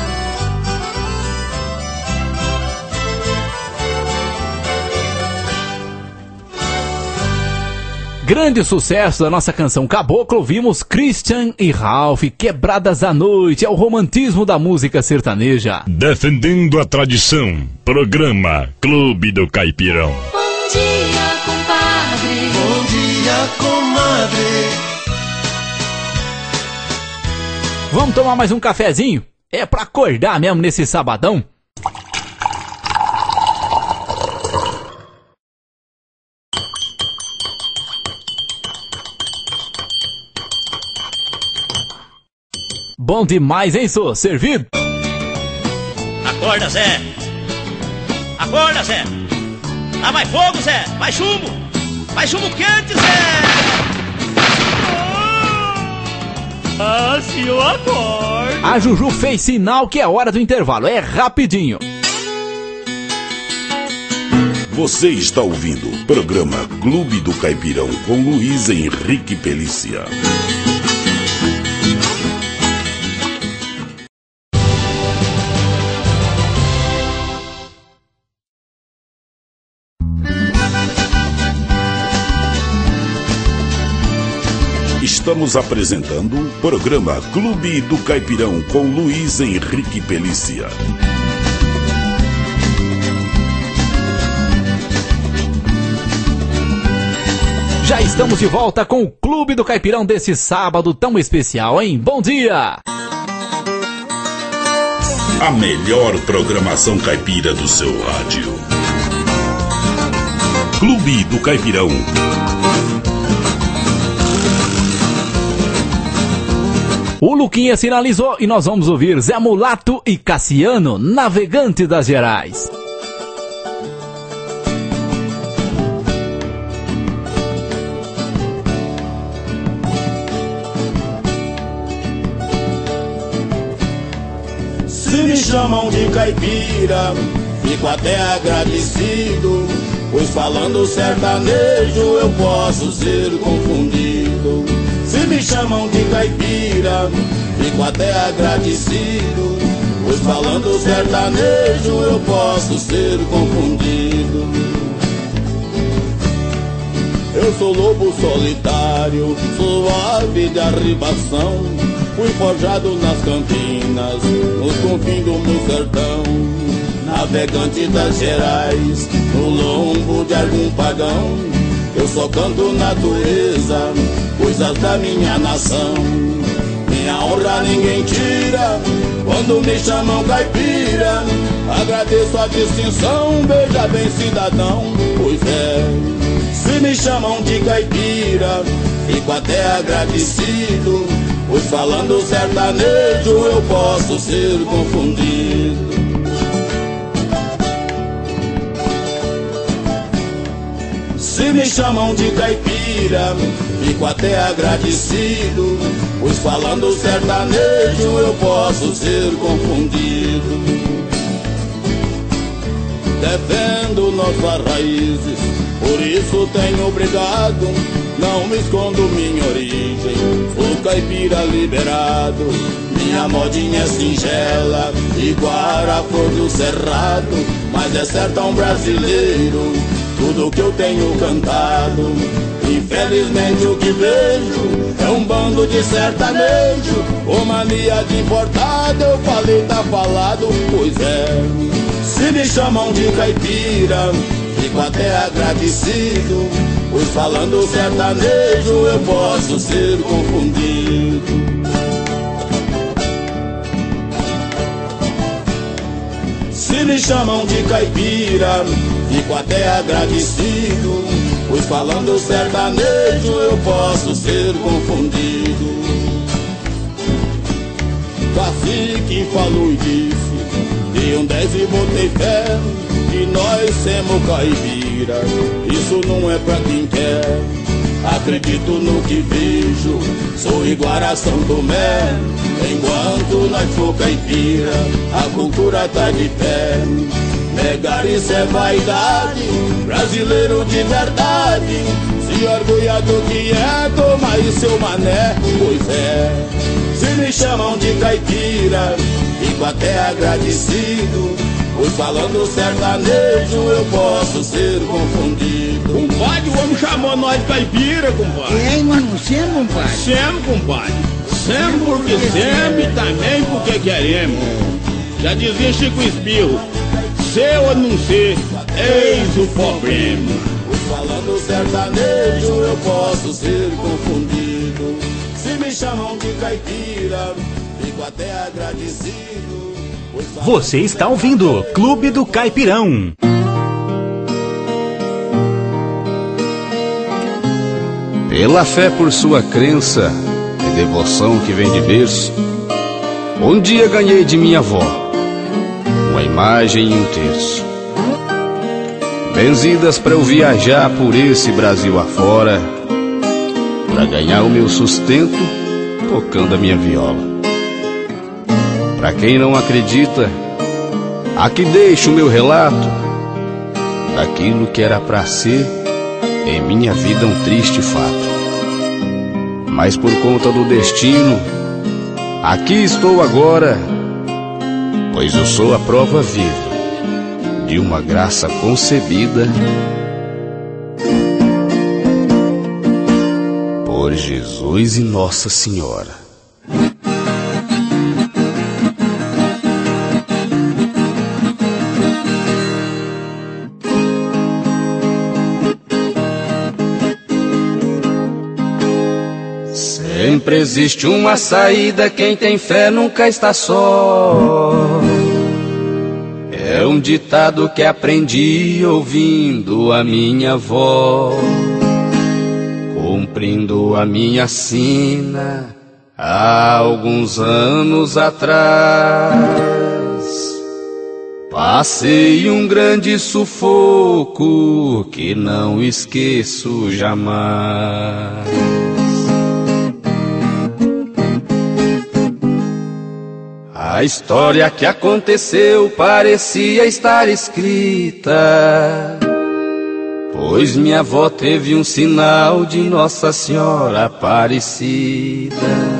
Grande sucesso da nossa canção Caboclo, ouvimos Christian e Ralph, Quebradas da Noite, é o romantismo da música sertaneja. Defendendo a tradição, programa Clube do Caipirão. Bom dia, compadre. Bom dia, comadre. Vamos tomar mais um cafezinho? É pra acordar mesmo nesse sabadão? Bom demais, hein, sô? Servido? Acorda, Zé! Acorda, Zé! Lá vai fogo, Zé! Vai chumbo! Vai chumbo quente, Zé! Ah, se eu acordo! A Juju fez sinal que é hora do intervalo, é rapidinho. Você está ouvindo o programa Clube do Caipirão com Luiz Henrique Pelícia. Estamos apresentando o programa Clube do Caipirão com Luiz Henrique Pelícia. Já estamos de volta com o Clube do Caipirão desse sábado tão especial, hein? Bom dia! A melhor programação caipira do seu rádio. Clube do Caipirão. O Luquinha sinalizou e nós vamos ouvir Zé Mulato e Cassiano, Navegante das Gerais. Se me chamam de caipira, fico até agradecido, pois falando sertanejo eu posso ser confundido. Se me chamam de caipira, fico até agradecido, pois falando sertanejo eu posso ser confundido. Eu sou lobo solitário, suave de arribação, fui forjado nas campinas, nos confins do meu sertão, navegante das Gerais, no lombo de algum pagão. Eu só canto natureza, coisas da minha nação. Minha honra ninguém tira, quando me chamam caipira, agradeço a distinção, veja bem cidadão, pois é. Se me chamam de caipira, fico até agradecido, pois falando sertanejo eu posso ser confundido. Se me chamam de caipira, fico até agradecido, pois falando sertanejo eu posso ser confundido. Defendo nossas raízes, por isso tenho obrigado, não me escondo minha origem, sou caipira liberado. Minha modinha é singela, igual a flor do cerrado, mas é sertão brasileiro, tudo que eu tenho cantado. Infelizmente o que vejo é um bando de sertanejo, com mania de importado, eu falei tá falado, pois é. Se me chamam de caipira, fico até agradecido, pois falando sertanejo eu posso ser confundido. Se me chamam de caipira, fico até agradecido, pois falando sertanejo eu posso ser confundido. Cacique falou e disse, dei um dez e botei fé, que nós somos caipira, isso não é pra quem quer. Acredito no que vejo, sou igual a São Tomé, enquanto nós for caipira, a cultura tá de pé. Negar isso é vaidade, brasileiro de verdade, se orgulha do que é, toma aí seu mané, pois é. Se me chamam de caipira, fico até agradecido, pois falando sertanejo eu posso ser confundido. Compadre, o homem chamou nós de caipira, compadre. E aí, nós não somos, compadre? Sempre, compadre. Sempre porque sempre e também porque queremos. Já dizia Chico Espirro, ser ou não ser, eis o problema. Pois falando sertanejo eu posso ser confundido. Se me chamam de caipira, fico até agradecido. Você está ouvindo Clube do Caipirão. Pela fé por sua crença e devoção que vem de berço, um dia ganhei de minha avó uma imagem e um terço, benzidas para eu viajar por esse Brasil afora, para ganhar o meu sustento tocando a minha viola. Pra quem não acredita, aqui deixo o meu relato daquilo que era pra ser em minha vida um triste fato. Mas por conta do destino, aqui estou agora, pois eu sou a prova viva de uma graça concebida por Jesus e Nossa Senhora. Sempre existe uma saída, quem tem fé nunca está só. É um ditado que aprendi ouvindo a minha avó, cumprindo a minha sina há alguns anos atrás. Passei um grande sufoco que não esqueço jamais. A história que aconteceu parecia estar escrita, pois minha avó teve um sinal de Nossa Senhora Aparecida.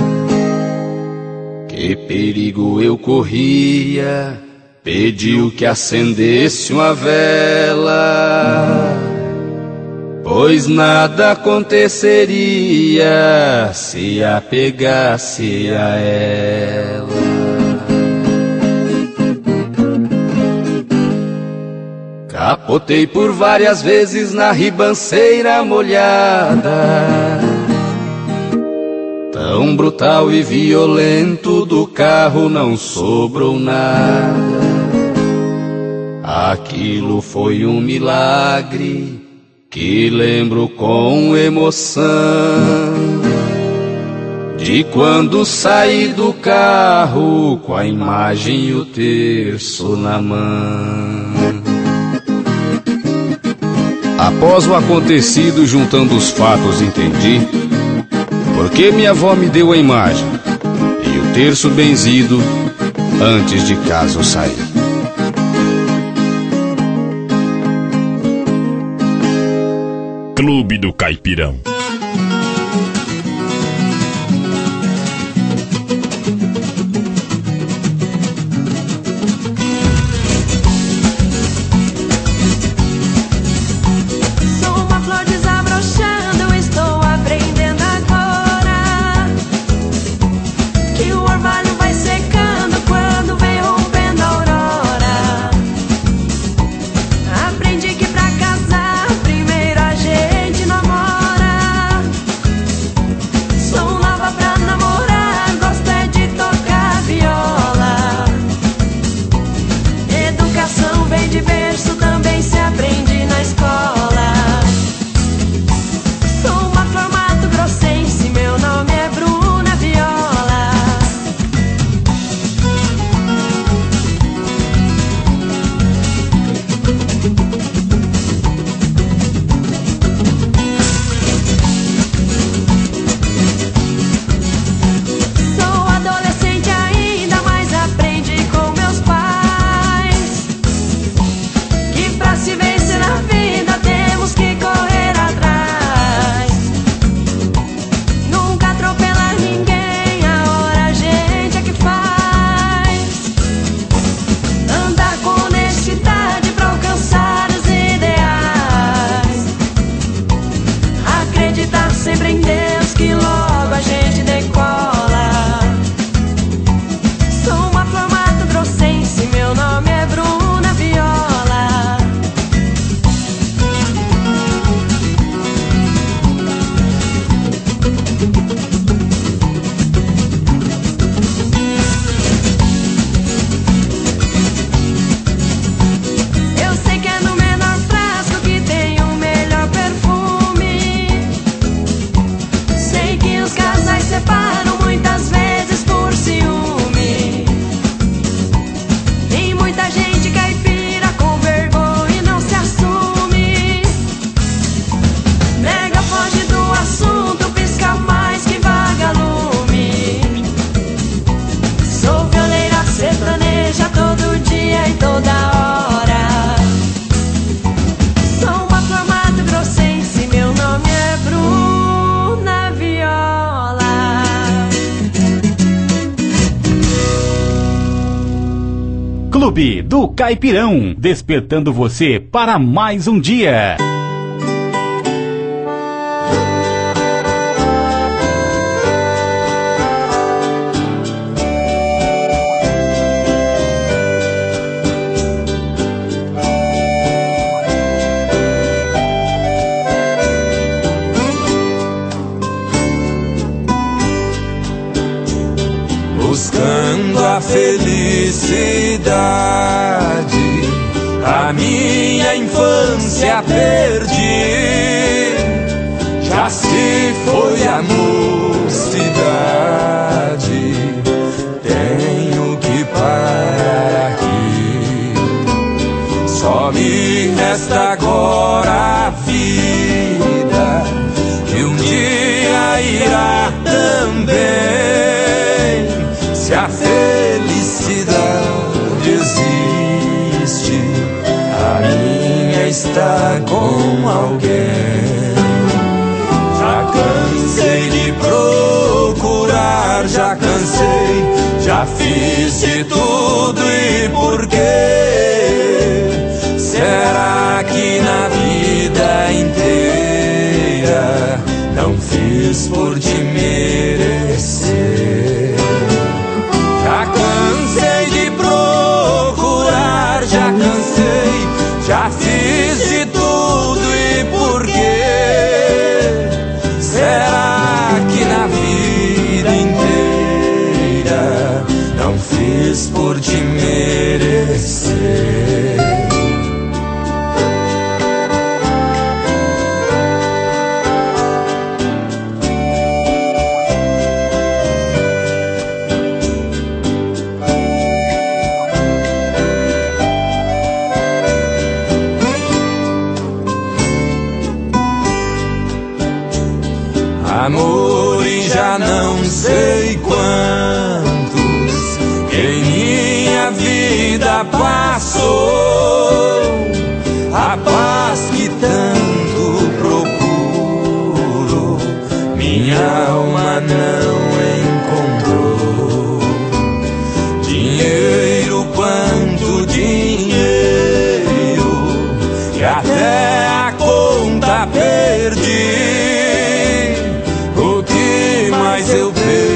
Que perigo eu corria, pediu que acendesse uma vela, pois nada aconteceria se apegasse a ela. Capotei por várias vezes na ribanceira molhada, tão brutal e violento do carro não sobrou nada. Aquilo foi um milagre que lembro com emoção, de quando saí do carro com a imagem e o terço na mão. Após o acontecido, juntando os fatos, entendi porque minha avó me deu a imagem e o terço benzido antes de casa eu sair. Clube do Caipirão. Clube do Caipirão, despertando você para mais um dia. Buscando a felicidade, a minha infância perdi. Já se foi a mocidade, tenho que parar aqui. me resta agora a vida, que um dia irá também. Se a felicidade existe, a minha está com alguém. Já cansei de procurar, já cansei, já fiz de tudo e por quê? Será que na vida inteira não fiz por te merecer? Já cansei de procurar, já cansei, já fiz de tudo e por quê? Será que na vida inteira não fiz por te merecer? Amores já não sei quantos em minha vida passou, a paz que tanto procuro, minha alma não encontrou. Dinheiro, quanto dinheiro, e até a conta perdi. Mas eu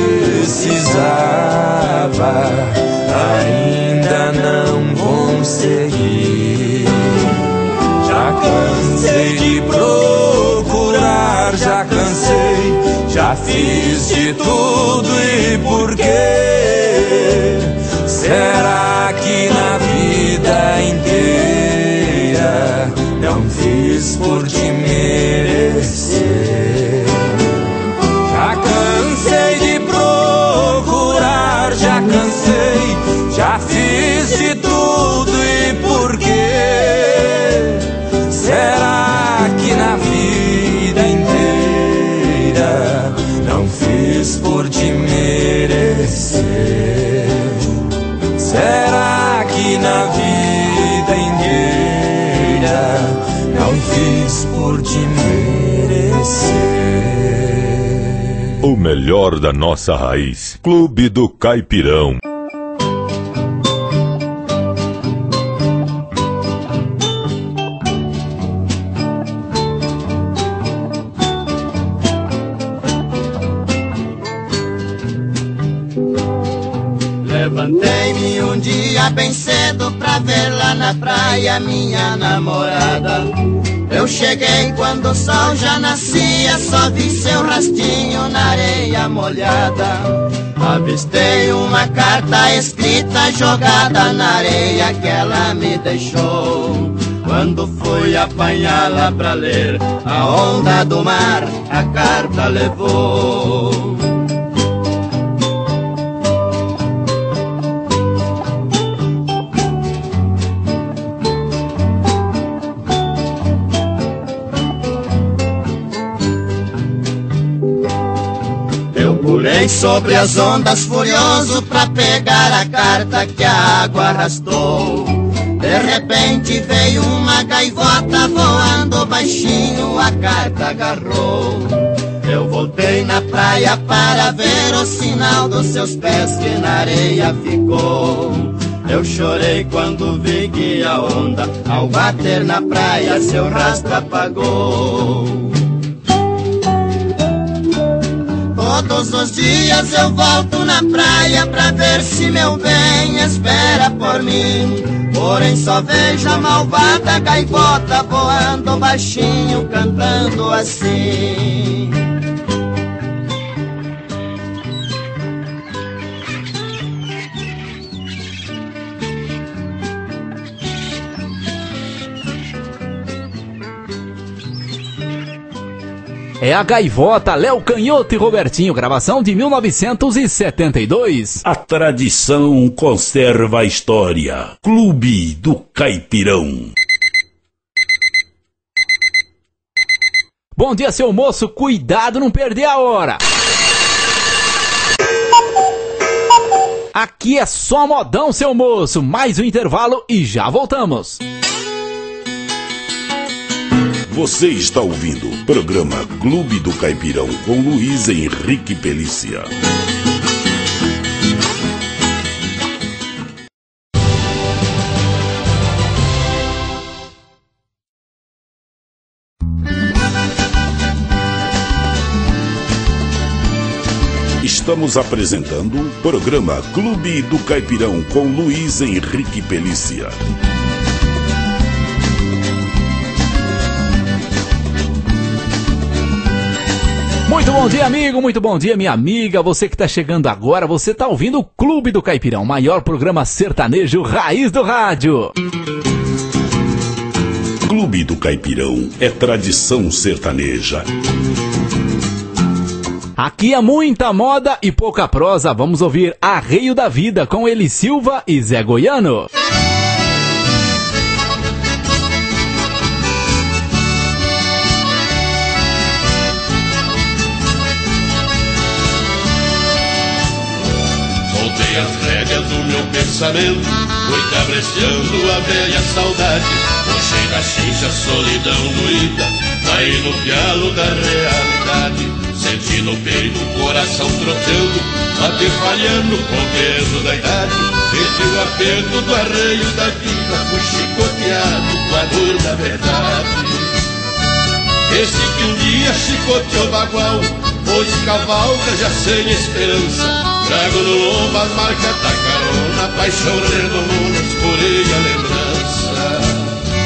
precisava, ainda não consegui. Já cansei de procurar, já cansei, já fiz de tudo e por quê? Será que na vida inteira não fiz por te merecer? Já cansei de procurar, já cansei, já fiz de tudo e por quê? Será que na vida inteira não fiz por te merecer? Será que na vida inteira não fiz por te merecer? O melhor da nossa raiz. Clube do Caipirão. Levantei-me um dia bem cedo pra ver lá na praia minha namorada. Eu cheguei quando o sol já nascia, só vi seu rastinho na areia molhada. Avistei uma carta escrita jogada na areia que ela me deixou. Quando fui apanhá-la pra ler, a onda do mar a carta levou. Pulei sobre as ondas furioso pra pegar a carta que a água arrastou. De repente veio uma gaivota voando baixinho, a carta agarrou. Eu voltei na praia para ver o sinal dos seus pés que na areia ficou. Eu chorei quando vi que a onda, ao bater na praia, seu rastro apagou. Todos os dias eu volto na praia pra ver se meu bem espera por mim. Porém só vejo a malvada gaivota voando baixinho, cantando assim. É a Gaivota, Léo Canhoto e Robertinho, gravação de mil novecentos e setenta e dois. A tradição conserva a história. Clube do Caipirão. Bom dia, seu moço, cuidado não perder a hora. Aqui é só modão, seu moço. Mais um intervalo e já voltamos. Você está ouvindo o programa Clube do Caipirão com Luiz Henrique Pelícia. Estamos apresentando o programa Clube do Caipirão com Luiz Henrique Pelícia. Muito bom dia, amigo, muito bom dia, minha amiga. Você que está chegando agora, você está ouvindo o Clube do Caipirão, maior programa sertanejo raiz do rádio. Clube do Caipirão é tradição sertaneja. Aqui há muita moda e pouca prosa. Vamos ouvir Arreio da Vida com Eli Silva e Zé Goiano. Soltei as rédeas do meu pensamento, fui cabreando a velha saudade. Puxei da xincha, solidão doída, caí no pialo da realidade. Senti no peito o coração trocando, bater falhando com o peso da idade. Senti o aperto do arreio da vida, fui chicoteado com a dor da verdade. Esse que um dia chicoteou bagual, hoje cavalga já sem esperança. Trago no lombo as marcas da carona, paixão redomona, escorei a lembrança.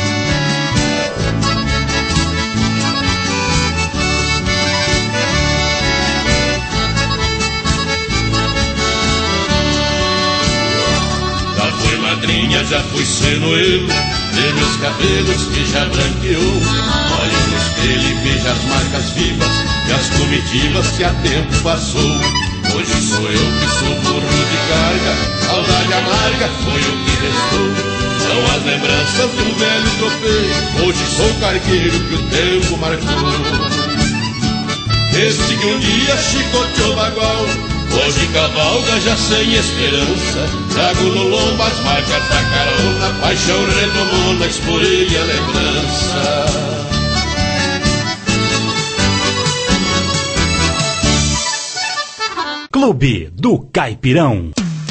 Madrinha, já fui senoeiro, vê meus cabelos que já branqueou. Olhe no espelho e veja as marcas vivas e as comitivas que há tempo passou. Hoje sou eu que sou burro de carga, saudade amarga foi o que restou. São as lembranças de um velho tropeiro, hoje sou cargueiro que o tempo marcou. Este que um dia chicoteou bagual, hoje cavalga já sem esperança. Trago no lombo as marcas da carona, paixão redomona, exporei a lembrança. Clube do Caipirão.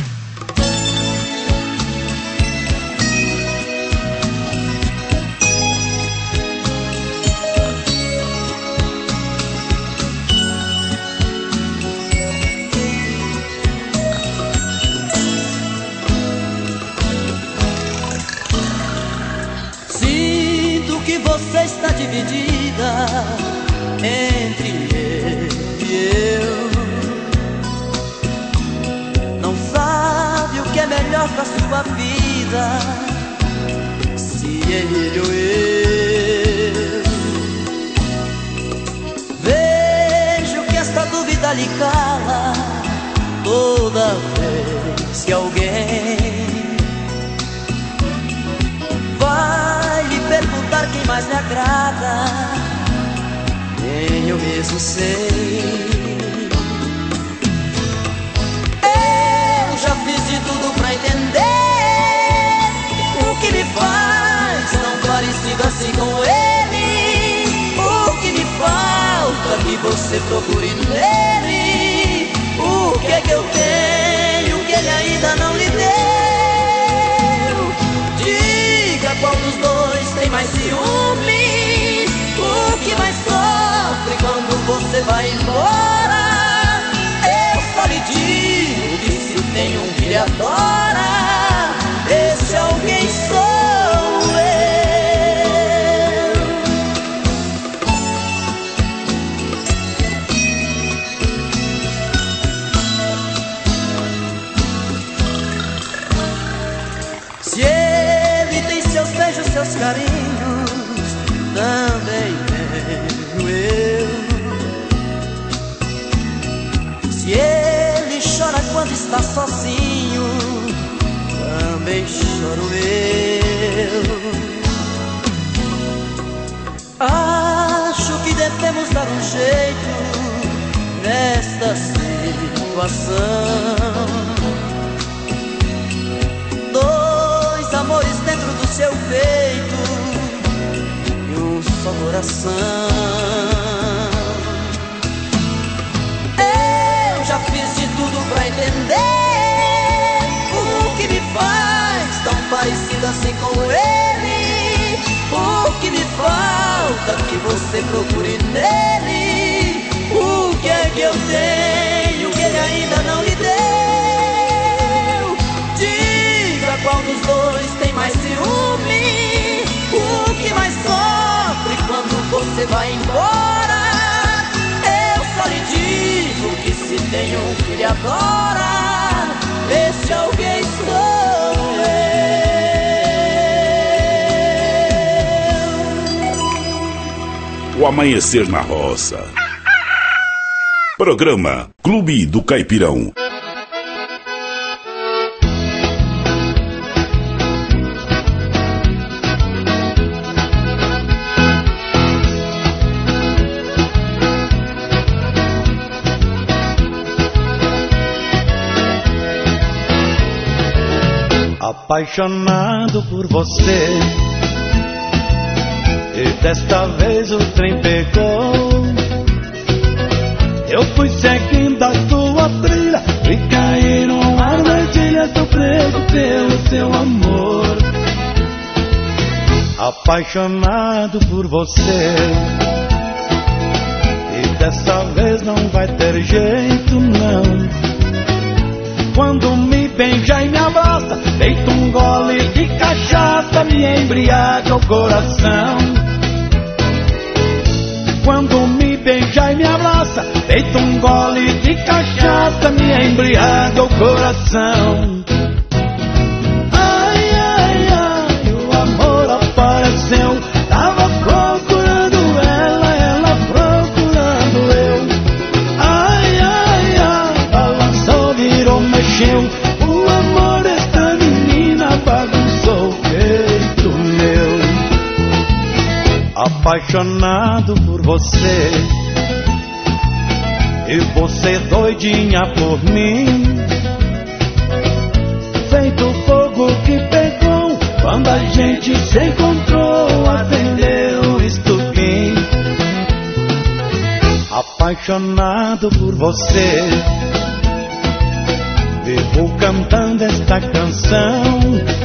Está dividida entre ele e eu. Não sabe o que é melhor pra sua vida, se ele ou eu. Vejo que esta dúvida lhe cala toda vez que alguém vai lhe perguntar quem mais lhe agrada, nem eu mesmo sei. Eu já fiz de tudo pra entender o que me faz tão parecido assim com ele. O que me falta que você procure nele. O que é que eu tenho que ele ainda não lhe deu? Qual dos dois tem mais ciúme? O que mais sofre quando você vai embora? Eu só lhe digo que se tem um que lhe adora, esse alguém sou eu. Se ele tem seus beijos, seus carinhos, também tenho eu. Se ele chora quando está sozinho, também choro eu. Acho que devemos nesta situação. Dois amores dentro do seu peito e um só coração. Eu já fiz de tudo pra entender o que me faz tão parecido assim com ele. O que me falta que você procure nele. O que é que eu tenho que ele ainda não lhe deu? Diga qual dos dois tem mais ciúme. O que mais sofre quando você vai embora? Eu só lhe digo que se tem um que lhe adora, esse alguém sou eu. O Amanhecer na Roça. Programa Clube do Caipirão. Apaixonado por você, e desta vez o trem pegou. Eu fui seguindo a tua trilha e caí numa armadilha. Tô preso pelo seu amor. Apaixonado por você, e dessa vez não vai ter jeito não. Quando me beija e me abraça, deito um gole de cachaça, me embriaga o coração. Quando me beija e me abraça, deito um gole de cachaça, me embriaga o coração. Ai, ai, ai, o amor apareceu. Tava procurando ela, ela procurando eu. Ai, ai, ai, balançou, virou, mexeu. O amor desta menina bagunçou o peito meu. Apaixonado por você, e você doidinha por mim. Feito fogo que pegou quando a gente se encontrou, acendeu o estupim. Apaixonado por você, vivo cantando esta canção.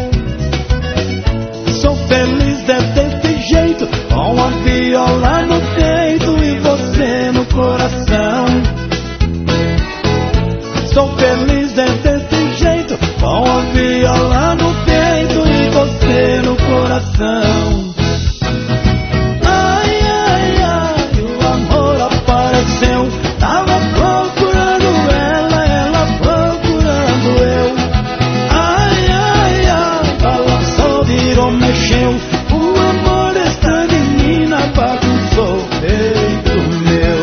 Sou feliz é desse jeito, com a viola no peito e você no coração. Sou feliz é desse jeito, com a viola no peito e você no coração. Ai, ai, ai, o amor apareceu. Tava procurando ela, ela procurando eu. Ai, ai, ai, balançou, virou, mexeu. O amor desta menina bagunçou o peito meu.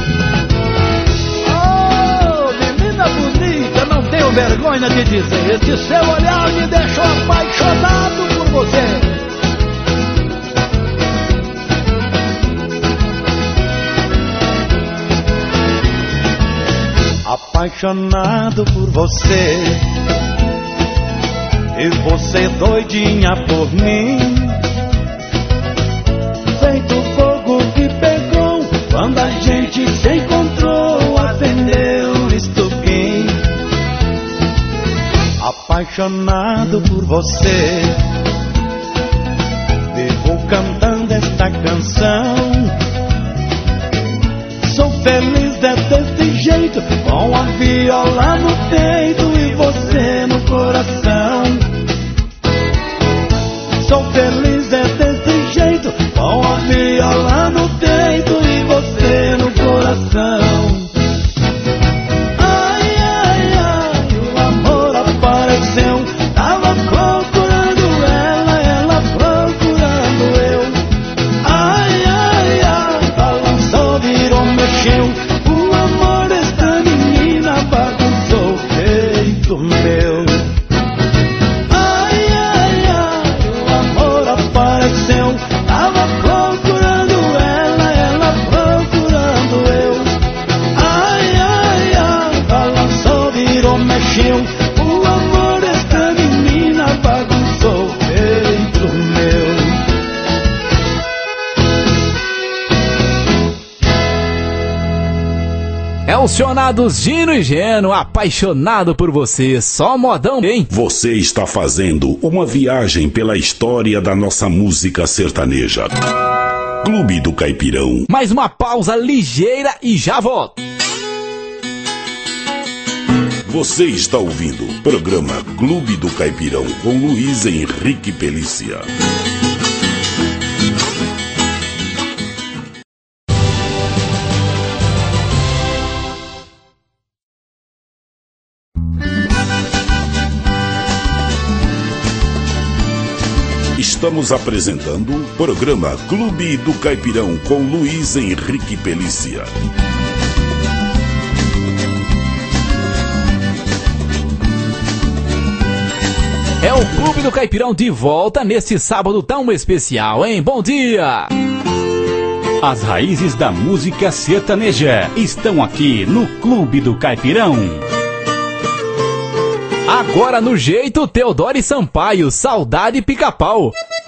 Oh, menina bonita, não tenho vergonha de dizer, esse seu olhar me deixou apaixonado por você. Apaixonado por você, e você doidinha por mim. Feito fogo que pegou quando a gente se encontrou, acendeu o estupim. Apaixonado por você, vivo cantando esta canção. Sou feliz é desse jeito, com a viola no peito e você no coração. Sou feliz é desse jeito, com a viola no peito e você no coração. Ai, ai, ai, o amor apareceu. Tava procurando ela, ela procurando eu. Ai, ai, ai, balançou, virou, mexeu. O amor desta menina bagunçou o peito. É os chonados Gino e Geno, apaixonado por você, só modão, hein? Você está fazendo uma viagem pela história da nossa música sertaneja. Clube do Caipirão. Mais uma pausa ligeira e já volto. Você está ouvindo o programa Clube do Caipirão com Luiz Henrique Pelícia. Estamos apresentando o programa Clube do Caipirão com Luiz Henrique Pelícia. É o Clube do Caipirão de volta neste sábado tão especial, hein? Bom dia! As raízes da música sertaneja estão aqui no Clube do Caipirão. Agora no jeito, Teodoro e Sampaio, Saudade Pica-Pau.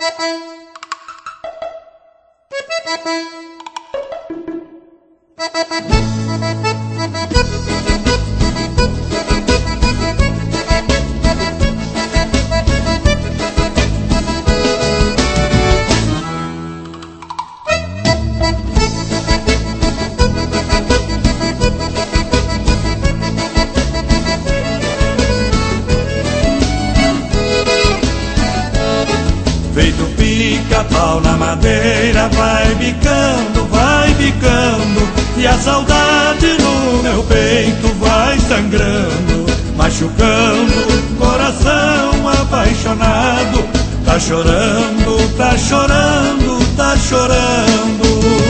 Feito pica-pau na madeira, vai bicando, vai bicando, e a saudade no meu peito vai sangrando, machucando, coração apaixonado, tá chorando, tá chorando, tá chorando.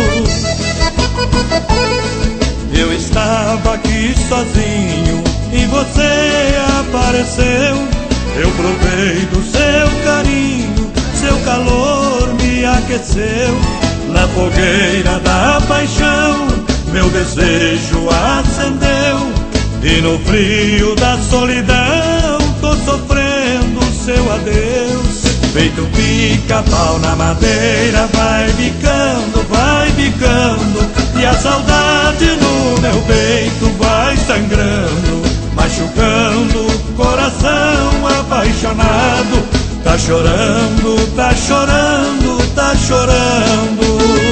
Eu estava aqui sozinho e você apareceu, eu provei do seu carinho, seu calor me aqueceu, na fogueira da paixão, meu desejo acendeu, e no frio da solidão, tô sofrendo seu adeus. Feito pica-pau na madeira, vai bicando, vai bicando, e a saudade no meu peito vai sangrando, machucando, coração apaixonado, tá chorando, tá chorando, tá chorando.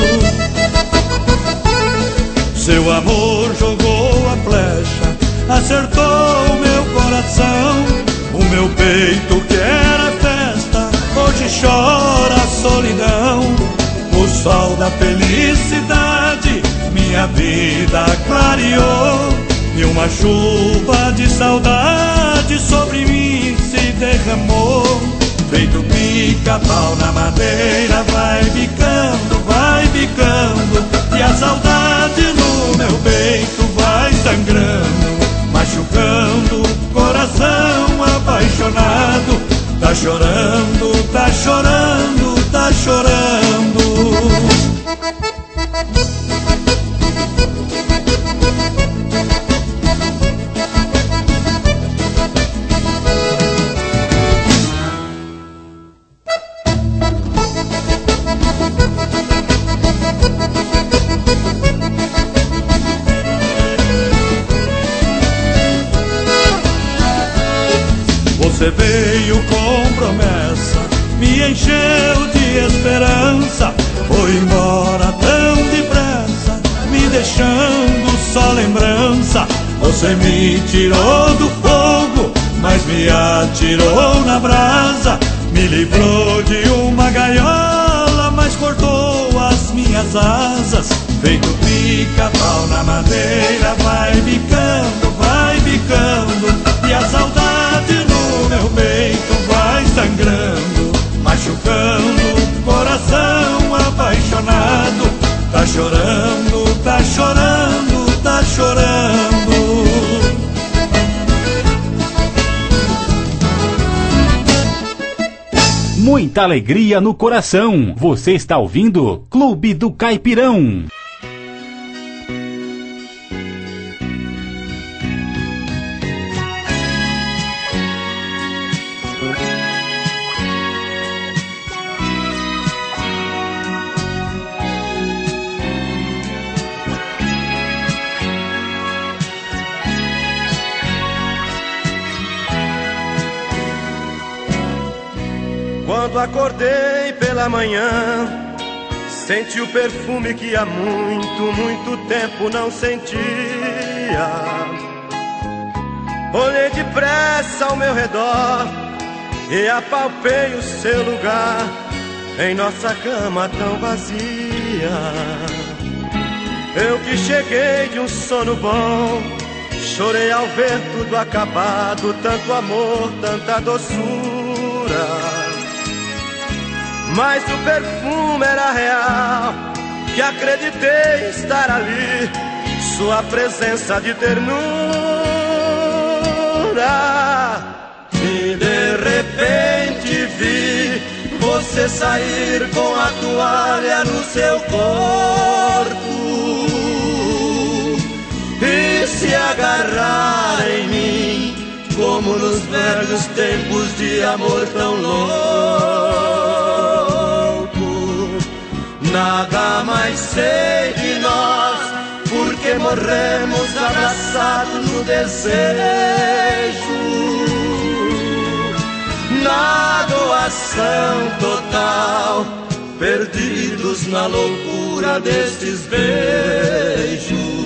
Seu amor jogou a flecha, acertou o meu coração, o meu peito que era festa, hoje chora a solidão. O sol da felicidade minha vida clareou, e uma chuva de saudade sobre mim se derramou. Feito pica-pau na madeira, vai bicando, vai bicando, e a saudade no meu peito vai sangrando, machucando, coração apaixonado, tá chorando, tá chorando, tá chorando. Você veio com promessa, me encheu de esperança, foi embora tão depressa, me deixando só lembrança. Você me tirou do fogo, mas me atirou na brasa, me livrou de uma gaiola, mas cortou as minhas asas. Feito pica-pau na madeira, vai bicando, vai bicando, e a saudade no meu peito vai sangrando, machucando, coração apaixonado, tá chorando, tá chorando, tá chorando. Muita alegria no coração. Você está ouvindo Clube do Caipirão. Quando acordei pela manhã, senti o perfume que há muito, muito tempo não sentia. Olhei depressa ao meu redor e apalpei o seu lugar em nossa cama tão vazia. Eu que cheguei de um sono bom, chorei ao ver tudo acabado, tanto amor, tanta doçura. Mas o perfume era real, que acreditei estar ali, sua presença de ternura. E de repente vi você sair com a toalha no seu corpo e se agarrar em mim, como nos velhos tempos de amor tão louco. Nada mais sei de nós, porque morremos abraçados no desejo, na doação total, perdidos na loucura destes beijos.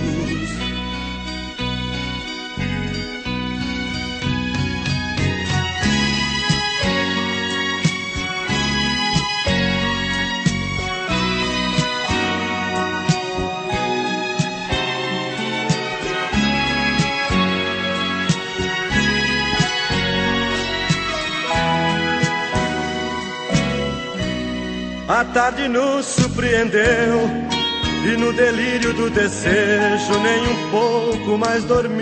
A tarde nos surpreendeu e no delírio do desejo nem um pouco mais dormimos,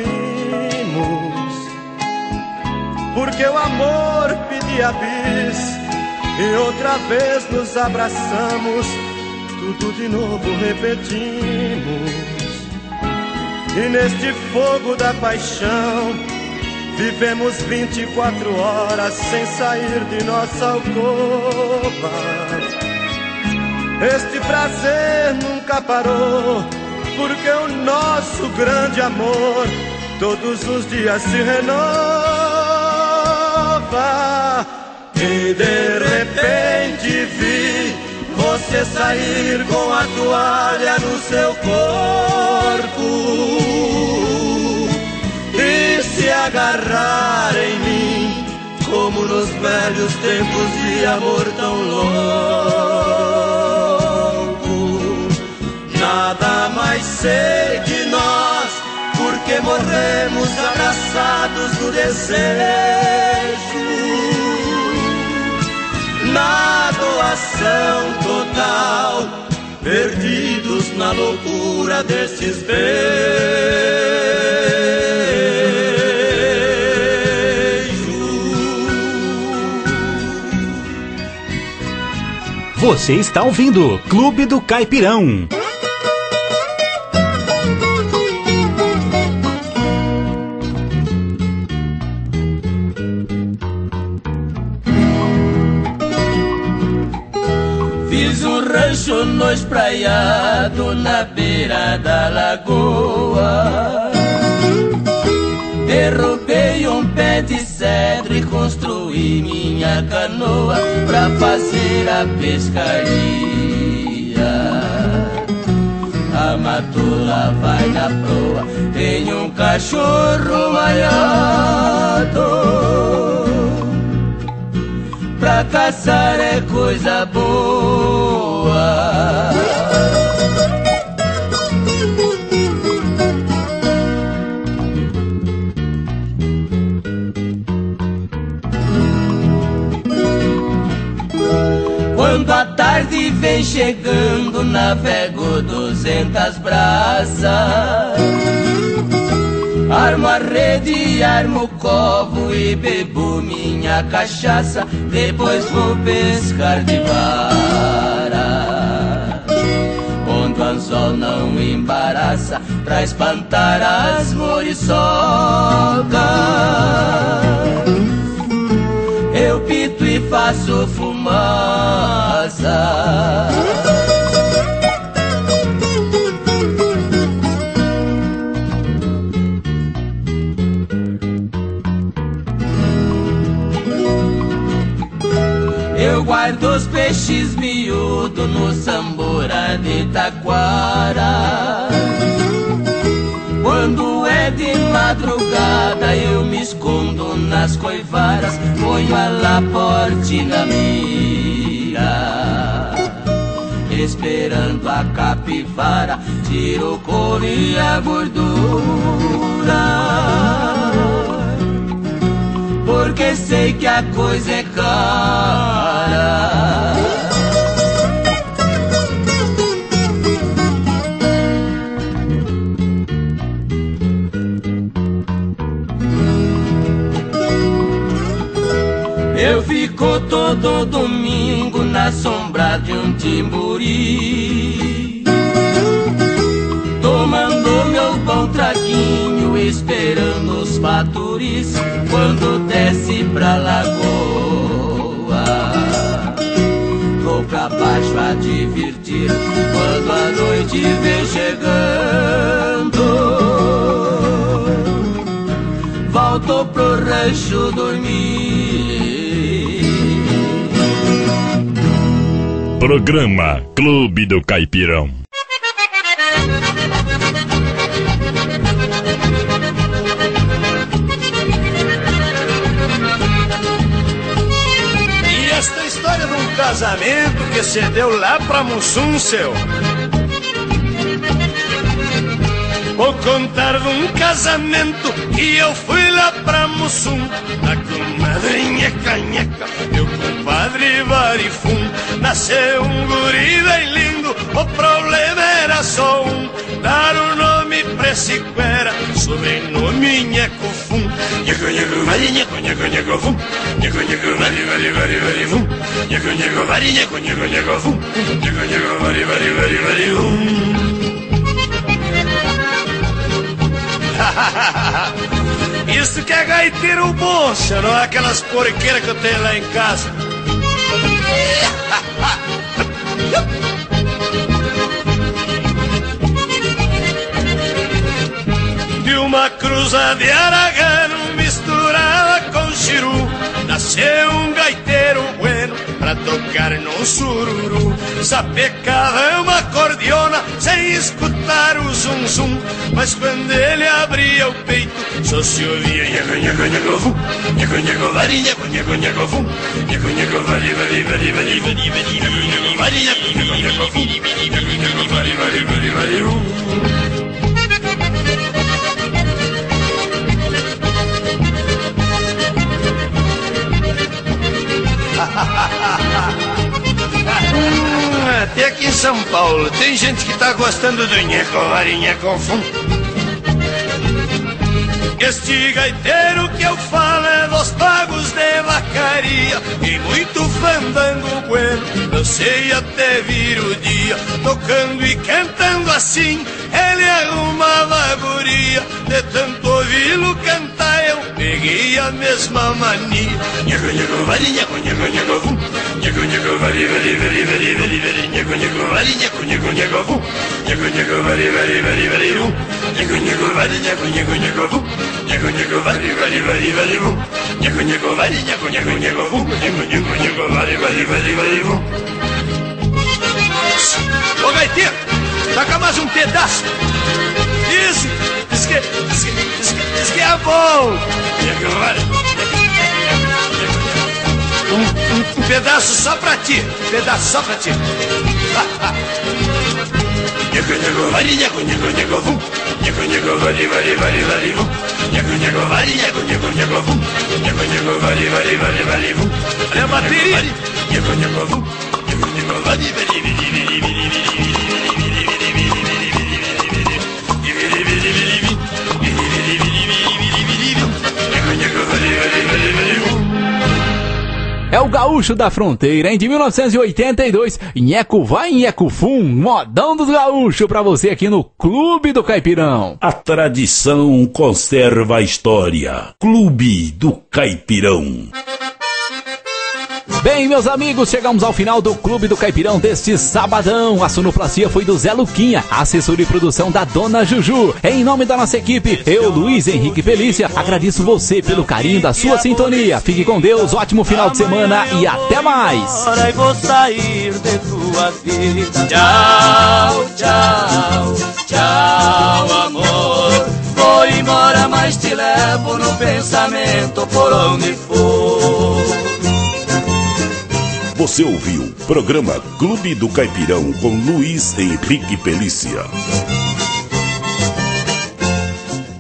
porque o amor pedia bis e outra vez nos abraçamos, tudo de novo repetimos. E neste fogo da paixão vivemos vinte e quatro horas sem sair de nossa alcova. Este prazer nunca parou, porque o nosso grande amor todos os dias se renova. E de repente vi você sair com a toalha no seu corpo e se agarrar em mim, como nos velhos tempos de amor tão louco. Nada mais sei de nós, porque morremos abraçados no desejo, na doação total, perdidos na loucura destes beijos. Você está ouvindo Clube do Caipirão. Fiz um rancho no espraiado na beira da lagoa. Derrubei um pé de cedro e construí minha canoa pra fazer a pescaria. A matula vai na proa, tem um cachorro malhado. Pra caçar é coisa boa. Quando a tarde vem chegando, navego duzentas braças. Armo a rede, armo o covo e bebo minha cachaça. Depois vou pescar de vara, onde o anzol não embaraça, pra espantar as muriçocas. Eu pito e faço fumaça. no Sambora de Taquara. Quando é de madrugada eu me escondo nas coivaras, ponho a laporte na mira, esperando a capivara, tiro o couro e a gordura, porque sei que a coisa é cara. Eu fico todo domingo na sombra de um timburi, tomando meu bom traguinho, esperando os paturis quando desce pra lagoa. Vou pra baixo a divertir quando a noite vem chegando. Volto pro rancho dormir. Programa Clube do Caipirão. E esta história de um casamento que se deu lá pra Mussum, seu. Vou contar de um casamento que eu fui lá pra Mussum, da comadrinha canheca, meu compadre Varifum. Nasceu um guri bem lindo, o problema era só um, dar o nome pra esse cuera, sobrenome Nhecofum. Nheco, nheco, vari, nheco, nheco, nhecofum. Nheco, nheco, vari, vari, vari, vari, fum. Nheco, nheco, vari, nheco, nheco, nhecofum. Nheco, nheco, vari, vari, vari, vari, fum. Isso que é gaiteiro bom, senhor, não é aquelas porqueiras que eu tenho lá em casa. De uma cruza de aragano misturada com chiru, nasceu um gaiteiro bueno pra tocar num sururu. Sapecava uma cordiona sem escutar o zum zum, mas quando ele abria o peito só se ouvia nheco, nheco, nhecofum. Nheco, nheco, vari, nheco, nheco, nhecofum. Nheco, nheco, vari, vari, vari, vari, vari, vari, nheco, vari, nheco, nheco, nhecofum. Nheco, nheco, vari, vari, vari, vari, rum. Até aqui em São Paulo tem gente que tá gostando do nheco, vari, nhecofum. Este gaiteiro que eu falo é dos pagos de vacaria e muito fandango bueno, eu sei até vir o dia, tocando e cantando assim, ele arrumava a guria, de tanto ouvi-lo cantar eu peguei a mesma mania. Nheco, nheco, vari, nheco, nheco, nhecofum. Nheco, nheco, vari, vari, vari, vari, vari, vari, nheco, nheco, vari, nheco, nheco, nhecofum. Nheco, nheco, vari, vari, vari, vari, rum. Nheco, nheco, vari, nheco, nheco, nhecofum. Nheco, nheco, vari, vari, vari, vari, rum. Nheco, nheco, vari, nheco, nheco, nhecofum. Nheco, nheco, nheco, vari, vari, vari, vari, rum. Ô gaiteiro, taca mais um pedaço. Isso, diz que, diz que, diz que, diz que é bom. Nheco, vari. Um, um, um pedaço só pra ti, um pedaço só pra ti. Nheco, nheco, vari, nheco, nheco, nhecofum. Nheco, nheco, vari, vari, vari, vari, vum. Nheco, nheco, vari, nheco, nheco, nhecofum. Nheco, nheco, vari, vari, vari, vari, vum. Olha a bateria. Nheco, nheco, vum. Nheco, nheco, vari, vari, vari, vari, vari, vari, É o gaúcho da fronteira, hein? De mil novecentos e oitenta e dois, Nheco vai, Nheco fum, modão dos gaúchos pra você aqui no Clube do Caipirão. A tradição conserva a história. Clube do Caipirão. Bem, meus amigos, chegamos ao final do Clube do Caipirão deste sabadão. A sonoplastia foi do Zé Luquinha, a assessoria e produção da Dona Juju. Em nome da nossa equipe, eu, Luiz Henrique Pelícia, agradeço você pelo carinho da sua sintonia. Fique com Deus, ótimo final de semana e até mais. E vou sair de tua vida. Tchau, tchau, tchau, amor. Vou embora, mas te levo no pensamento por onde for. Você ouviu o programa Clube do Caipirão com Luiz Henrique Pelícia.